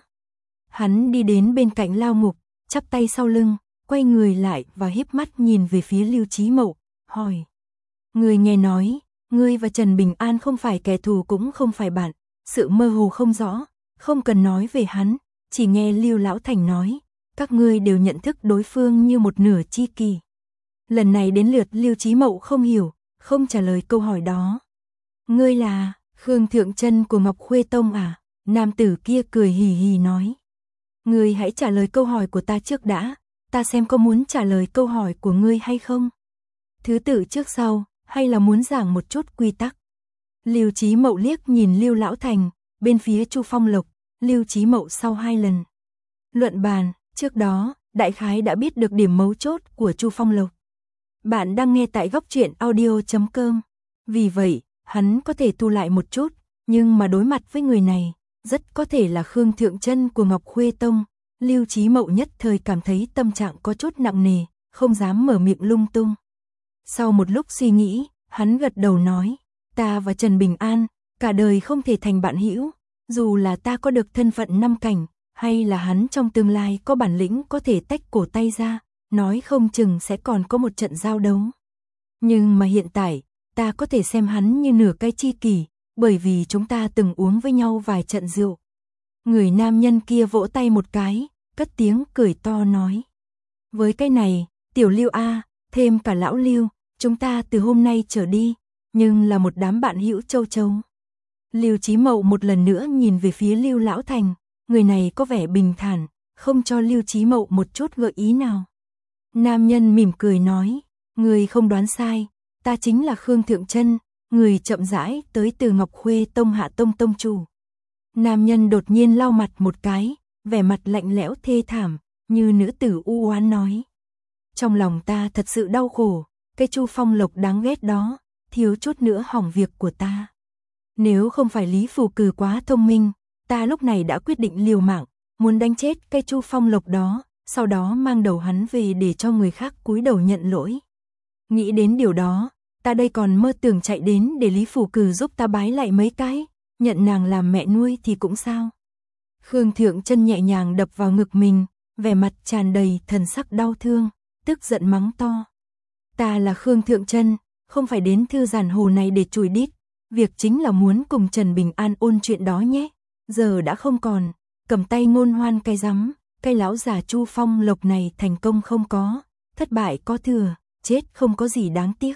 S1: Hắn đi đến bên cạnh lao ngục, chắp tay sau lưng, quay người lại và híp mắt nhìn về phía Lưu Chí Mậu, hỏi. Người nghe nói, ngươi và Trần Bình An không phải kẻ thù cũng không phải bạn, sự mơ hồ không rõ, không cần nói về hắn, chỉ nghe Lưu Lão Thành nói, các ngươi đều nhận thức đối phương như một nửa chi kỷ. Lần này đến lượt Lưu Chí Mậu không hiểu, không trả lời câu hỏi đó. Ngươi là Khương Thượng Chân của Ngọc Khuê Tông à? Nam tử kia cười hì hì nói. Ngươi hãy trả lời câu hỏi của ta trước đã, ta xem có muốn trả lời câu hỏi của ngươi hay không. Thứ tự trước sau, hay là muốn giảng một chút quy tắc. Lưu Chí Mậu liếc nhìn Lưu Lão Thành, bên phía Chu Phong Lộc, Lưu Chí Mậu sau hai lần luận bàn, trước đó, đại khái đã biết được điểm mấu chốt của Chu Phong Lộc. Bạn đang nghe tại góc truyện audio chấm com. Vì vậy, hắn có thể thu lại một chút, nhưng mà đối mặt với người này, rất có thể là Khương Thượng Chân của Ngọc Khuê Tông. Lưu Chí Mậu nhất thời cảm thấy tâm trạng có chút nặng nề, không dám mở miệng lung tung. Sau một lúc suy nghĩ, hắn gật đầu nói, ta và Trần Bình An, cả đời không thể thành bạn hữu, dù là ta có được thân phận năm cảnh, hay là hắn trong tương lai có bản lĩnh có thể tách cổ tay ra, nói không chừng sẽ còn có một trận giao đấu. Nhưng mà hiện tại, ta có thể xem hắn như nửa cái tri kỷ, bởi vì chúng ta từng uống với nhau vài trận rượu. Người nam nhân kia vỗ tay một cái, cất tiếng cười to nói. Với cái này, tiểu Lưu a, thêm cả lão Lưu, chúng ta từ hôm nay trở đi, nhưng là một đám bạn hữu châu chấu. Lưu Chí Mậu một lần nữa nhìn về phía Lưu Lão Thành, người này có vẻ bình thản, không cho Lưu Chí Mậu một chút gợi ý nào. Nam nhân mỉm cười nói, người không đoán sai, ta chính là Khương Thượng Chân, người chậm rãi tới từ Ngọc Khuê Tông Hạ Tông tông chủ. Nam nhân đột nhiên lau mặt một cái, vẻ mặt lạnh lẽo thê thảm, như nữ tử u oán nói. Trong lòng ta thật sự đau khổ, cái Chu Phong Lộc đáng ghét đó, thiếu chút nữa hỏng việc của ta. Nếu không phải Lý Phù Cừ quá thông minh, ta lúc này đã quyết định liều mạng, muốn đánh chết cái Chu Phong Lộc đó, sau đó mang đầu hắn về để cho người khác cúi đầu nhận lỗi. Nghĩ đến điều đó, ta đây còn mơ tưởng chạy đến để Lý Phù Cừ giúp ta bái lại mấy cái, nhận nàng làm mẹ nuôi thì cũng sao. Khương Thượng Chân nhẹ nhàng đập vào ngực mình, vẻ mặt tràn đầy thần sắc đau thương, tức giận mắng to. Ta là Khương Thượng Chân, không phải đến thư giản hồ này để chùi đít, việc chính là muốn cùng Trần Bình An ôn chuyện đó nhé. Giờ đã không còn, cầm tay ngôn hoan cái rắm, cái lão già Chu Phong Lộc này thành công không có, thất bại có thừa, chết không có gì đáng tiếc.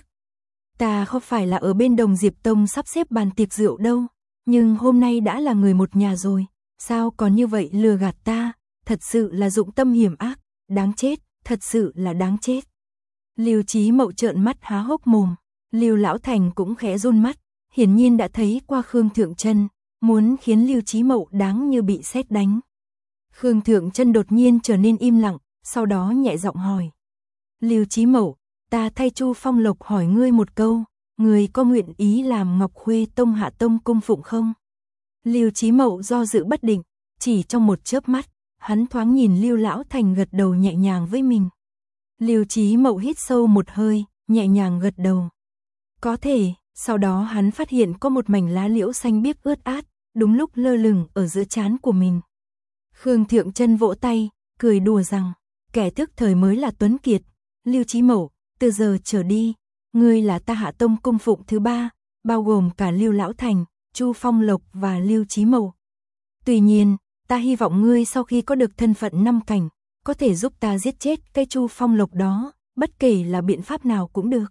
S1: Ta không phải là ở bên Đồng Diệp Tông sắp xếp bàn tiệc rượu đâu, nhưng hôm nay đã là người một nhà rồi, sao còn như vậy lừa gạt ta, thật sự là dụng tâm hiểm ác, đáng chết, thật sự là đáng chết. Lưu Chí Mậu trợn mắt há hốc mồm, Lưu Lão Thành cũng khẽ run mắt, hiển nhiên đã thấy qua Khương Thượng Chân, muốn khiến Lưu Chí Mậu đáng như bị sét đánh. Khương Thượng Chân đột nhiên trở nên im lặng, sau đó nhẹ giọng hỏi. Lưu Chí Mậu, ta thay Chu Phong Lộc hỏi ngươi một câu, ngươi có nguyện ý làm Ngọc Khuê Tông Hạ Tông cung phụng không? Lưu Chí Mậu do dự bất định, chỉ trong một chớp mắt, hắn thoáng nhìn Lưu Lão Thành gật đầu nhẹ nhàng với mình. Lưu Chí Mậu hít sâu một hơi, nhẹ nhàng gật đầu. Có thể, sau đó hắn phát hiện có một mảnh lá liễu xanh biếc ướt át, đúng lúc lơ lửng ở giữa trán của mình. Khương Thượng Chân vỗ tay, cười đùa rằng, kẻ thức thời mới là tuấn kiệt. Lưu Chí Mậu, từ giờ trở đi, ngươi là ta Hạ Tông cung phụng thứ ba, bao gồm cả Lưu Lão Thành, Chu Phong Lộc và Lưu Chí Mậu. Tuy nhiên, ta hy vọng ngươi sau khi có được thân phận năm cảnh, có thể giúp ta giết chết cái Chu Phong Lộc đó, bất kể là biện pháp nào cũng được.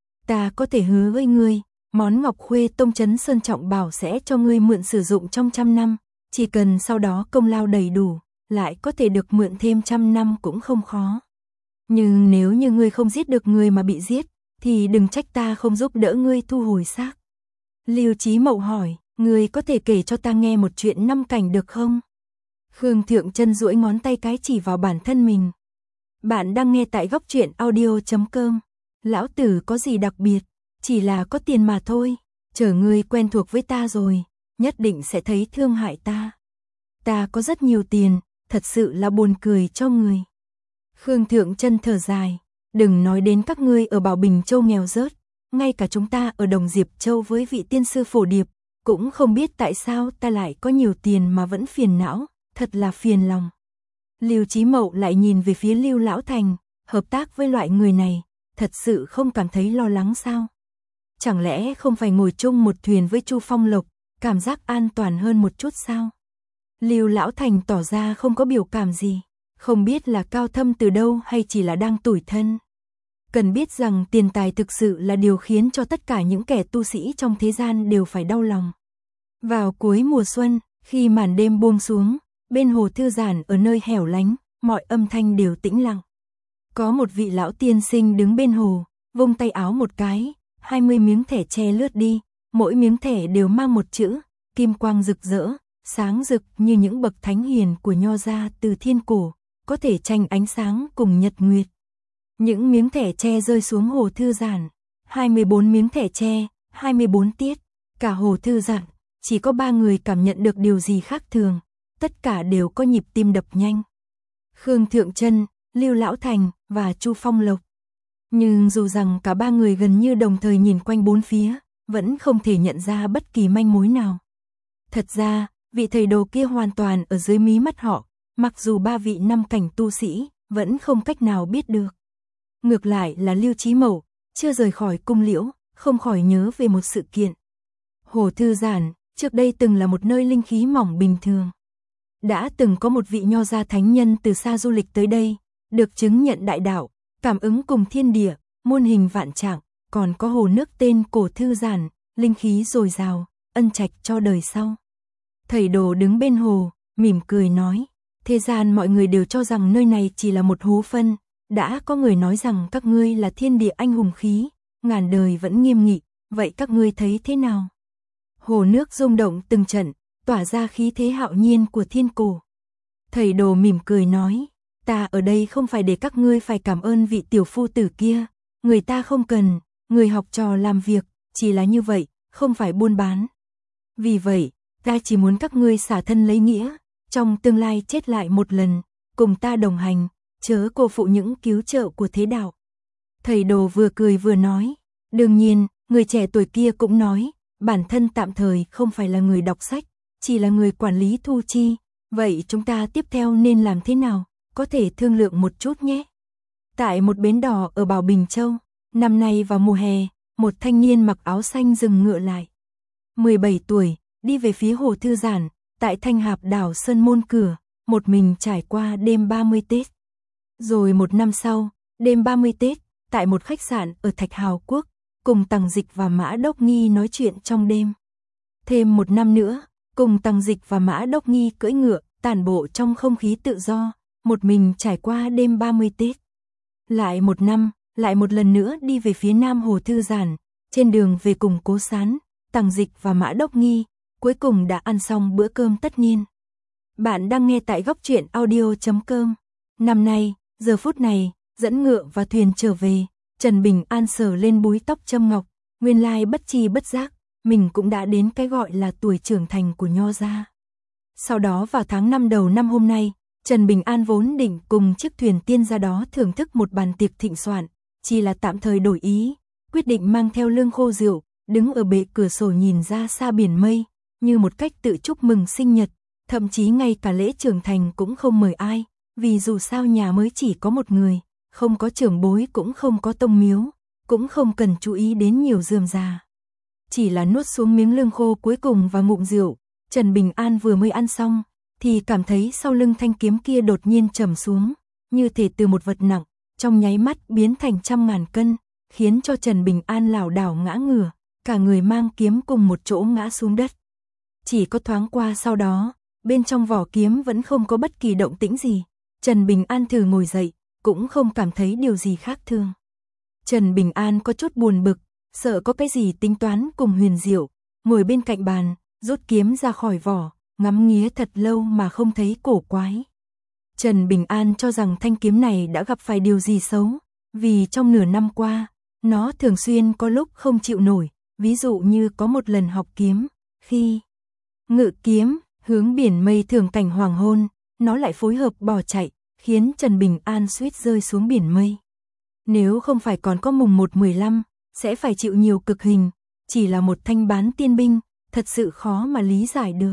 S1: Ta có thể hứa với ngươi, món Ngọc Khuê Tông Trấn Sơn Trọng Bảo sẽ cho ngươi mượn sử dụng trong trăm năm, chỉ cần sau đó công lao đầy đủ, lại có thể được mượn thêm trăm năm cũng không khó. Nhưng nếu như ngươi không giết được người mà bị giết, thì đừng trách ta không giúp đỡ ngươi thu hồi xác. Lưu Chí Mậu hỏi, ngươi có thể kể cho ta nghe một chuyện năm cảnh được không? Khương Thượng Chân duỗi ngón tay cái chỉ vào bản thân mình. Bạn đang nghe tại góc truyện audio chấm com. Lão tử có gì đặc biệt, chỉ là có tiền mà thôi, chờ ngươi quen thuộc với ta rồi, nhất định sẽ thấy thương hại ta. Ta có rất nhiều tiền, thật sự là buồn cười cho người. Khương Thượng Chân thở dài, đừng nói đến các ngươi ở Bảo Bình Châu nghèo rớt, ngay cả chúng ta ở Đồng Diệp Châu với vị tiên sư Phổ Điệp, cũng không biết tại sao ta lại có nhiều tiền mà vẫn phiền não, thật là phiền lòng. Lưu Chí Mậu lại nhìn về phía Lưu Lão Thành, hợp tác với loại người này, thật sự không cảm thấy lo lắng sao? Chẳng lẽ không phải ngồi chung một thuyền với Chu Phong Lộc, cảm giác an toàn hơn một chút sao? Lưu Lão Thành tỏ ra không có biểu cảm gì, không biết là cao thâm từ đâu hay chỉ là đang tủi thân. Cần biết rằng tiền tài thực sự là điều khiến cho tất cả những kẻ tu sĩ trong thế gian đều phải đau lòng. Vào cuối mùa xuân, khi màn đêm buông xuống, bên hồ thư giãn ở nơi hẻo lánh, mọi âm thanh đều tĩnh lặng. Có một vị lão tiên sinh đứng bên hồ, vung tay áo một cái, hai mươi miếng thẻ tre lướt đi, mỗi miếng thẻ đều mang một chữ, kim quang rực rỡ, sáng rực như những bậc thánh hiền của Nho gia từ thiên cổ, có thể tranh ánh sáng cùng nhật nguyệt. Những miếng thẻ tre rơi xuống hồ thư giãn, hai mươi bốn miếng thẻ tre, hai mươi bốn tiết, cả hồ thư giãn, chỉ có ba người cảm nhận được điều gì khác thường, tất cả đều có nhịp tim đập nhanh. Khương Thượng Chân, Lưu Lão Thành, và Chu Phong Lộc. Nhưng dù rằng cả ba người gần như đồng thời nhìn quanh bốn phía, vẫn không thể nhận ra bất kỳ manh mối nào. Thật ra, vị thầy đồ kia hoàn toàn ở dưới mí mắt họ, mặc dù ba vị năm cảnh tu sĩ, vẫn không cách nào biết được. Ngược lại là Lưu Chí Mậu, chưa rời khỏi cung liễu, không khỏi nhớ về một sự kiện. Hồ Thư Giản, trước đây từng là một nơi linh khí mỏng bình thường. Đã từng có một vị nho gia thánh nhân từ xa du lịch tới đây, được chứng nhận đại đạo, cảm ứng cùng thiên địa, muôn hình vạn trạng, còn có hồ nước tên Cổ Thư Giản, linh khí dồi dào, ân trạch cho đời sau. Thầy đồ đứng bên hồ, mỉm cười nói, thế gian mọi người đều cho rằng nơi này chỉ là một hố phân, đã có người nói rằng các ngươi là thiên địa anh hùng khí, ngàn đời vẫn nghiêm nghị, vậy các ngươi thấy thế nào? Hồ nước rung động từng trận, tỏa ra khí thế hạo nhiên của thiên cổ. Thầy đồ mỉm cười nói, ta ở đây không phải để các ngươi phải cảm ơn vị tiểu phu tử kia, người ta không cần, người học trò làm việc, chỉ là như vậy, không phải buôn bán. Vì vậy, ta chỉ muốn các ngươi xả thân lấy nghĩa, trong tương lai chết lại một lần, cùng ta đồng hành, chớ cô phụ những cứu trợ của thế đạo. Thầy đồ vừa cười vừa nói, đương nhiên, người trẻ tuổi kia cũng nói, bản thân tạm thời không phải là người đọc sách, chỉ là người quản lý thu chi, vậy chúng ta tiếp theo nên làm thế nào, có thể thương lượng một chút nhé. Tại một bến đò ở Bảo Bình Châu, năm nay vào mùa hè, một thanh niên mặc áo xanh dừng ngựa lại. mười bảy tuổi, đi về phía Hồ Thư Giản, tại Thanh Hạp đảo Sơn Môn cửa, một mình trải qua đêm ba mươi Tết. Rồi một năm sau, đêm ba mươi Tết, tại một khách sạn ở Thạch Hào Quốc, cùng Tằng Dịch và Mã Đốc Nghi nói chuyện trong đêm. Thêm một năm nữa, cùng Tằng Dịch và Mã Đốc Nghi cưỡi ngựa, tản bộ trong không khí tự do, một mình trải qua đêm ba mươi Tết. Lại một năm, lại một lần nữa đi về phía nam Hồ Thư Giản, trên đường về cùng Cố Sán, Tằng Dịch và Mã Đốc Nghi, cuối cùng đã ăn xong bữa cơm tất niên. Bạn đang nghe tại góc truyện audio chấm com. Năm nay, giờ phút này, dẫn ngựa và thuyền trở về, Trần Bình An sờ lên búi tóc châm ngọc, nguyên lai bất chi bất giác, mình cũng đã đến cái gọi là tuổi trưởng thành của nho gia. Sau đó vào tháng năm đầu năm hôm nay, Trần Bình An vốn định cùng chiếc thuyền tiên ra đó thưởng thức một bàn tiệc thịnh soạn, chỉ là tạm thời đổi ý, quyết định mang theo lương khô rượu, đứng ở bệ cửa sổ nhìn ra xa biển mây, như một cách tự chúc mừng sinh nhật, thậm chí ngay cả lễ trưởng thành cũng không mời ai, vì dù sao nhà mới chỉ có một người, không có trưởng bối cũng không có tông miếu, cũng không cần chú ý đến nhiều rườm rà. Chỉ là nuốt xuống miếng lương khô cuối cùng và ngụm rượu, Trần Bình An vừa mới ăn xong, thì cảm thấy sau lưng thanh kiếm kia đột nhiên trầm xuống, như thể từ một vật nặng, trong nháy mắt biến thành trăm ngàn cân, khiến cho Trần Bình An lảo đảo ngã ngửa, cả người mang kiếm cùng một chỗ ngã xuống đất. Chỉ có thoáng qua sau đó, bên trong vỏ kiếm vẫn không có bất kỳ động tĩnh gì, Trần Bình An thử ngồi dậy, cũng không cảm thấy điều gì khác thường. Trần Bình An có chút buồn bực, sợ có cái gì tính toán cùng huyền diệu, ngồi bên cạnh bàn, rút kiếm ra khỏi vỏ, ngắm nghía thật lâu mà không thấy cổ quái. Trần Bình An cho rằng thanh kiếm này đã gặp phải điều gì xấu, vì trong nửa năm qua, nó thường xuyên có lúc không chịu nổi, ví dụ như có một lần học kiếm, khi ngự kiếm, hướng biển mây thường cảnh hoàng hôn, nó lại phối hợp bỏ chạy, khiến Trần Bình An suýt rơi xuống biển mây. Nếu không phải còn có mùng một mười lăm, sẽ phải chịu nhiều cực hình, chỉ là một thanh bán tiên binh, thật sự khó mà lý giải được.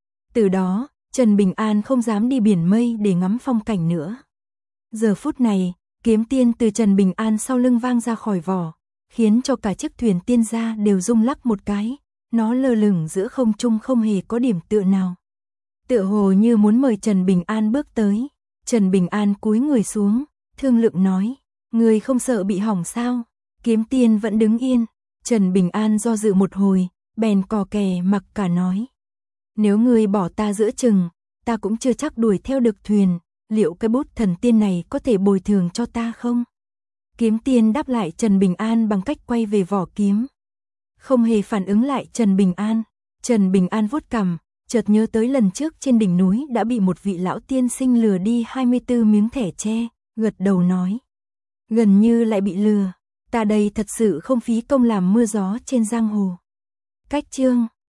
S1: Từ đó, Trần Bình An không dám đi biển mây để ngắm phong cảnh nữa. Giờ phút này, kiếm tiên từ Trần Bình An sau lưng vang ra khỏi vỏ, khiến cho cả chiếc thuyền tiên gia đều rung lắc một cái, nó lơ lửng giữa không trung không hề có điểm tựa nào. Tựa hồ như muốn mời Trần Bình An bước tới. Trần Bình An cúi người xuống, thương lượng nói, người không sợ bị hỏng sao? Kiếm tiên vẫn đứng yên. Trần Bình An do dự một hồi, bèn cò kè mặc cả nói, nếu người bỏ ta giữa chừng, ta cũng chưa chắc đuổi theo được thuyền, liệu cái bút thần tiên này có thể bồi thường cho ta không? Kiếm tiên đáp lại Trần Bình An bằng cách quay về vỏ kiếm. Không hề phản ứng lại Trần Bình An. Trần Bình An vuốt cằm, chợt nhớ tới lần trước trên đỉnh núi đã bị một vị lão tiên sinh lừa đi hai mươi tư miếng thẻ tre, gật đầu nói, gần như lại bị lừa, ta đây thật sự không phí công làm mưa gió trên giang hồ. Cách chương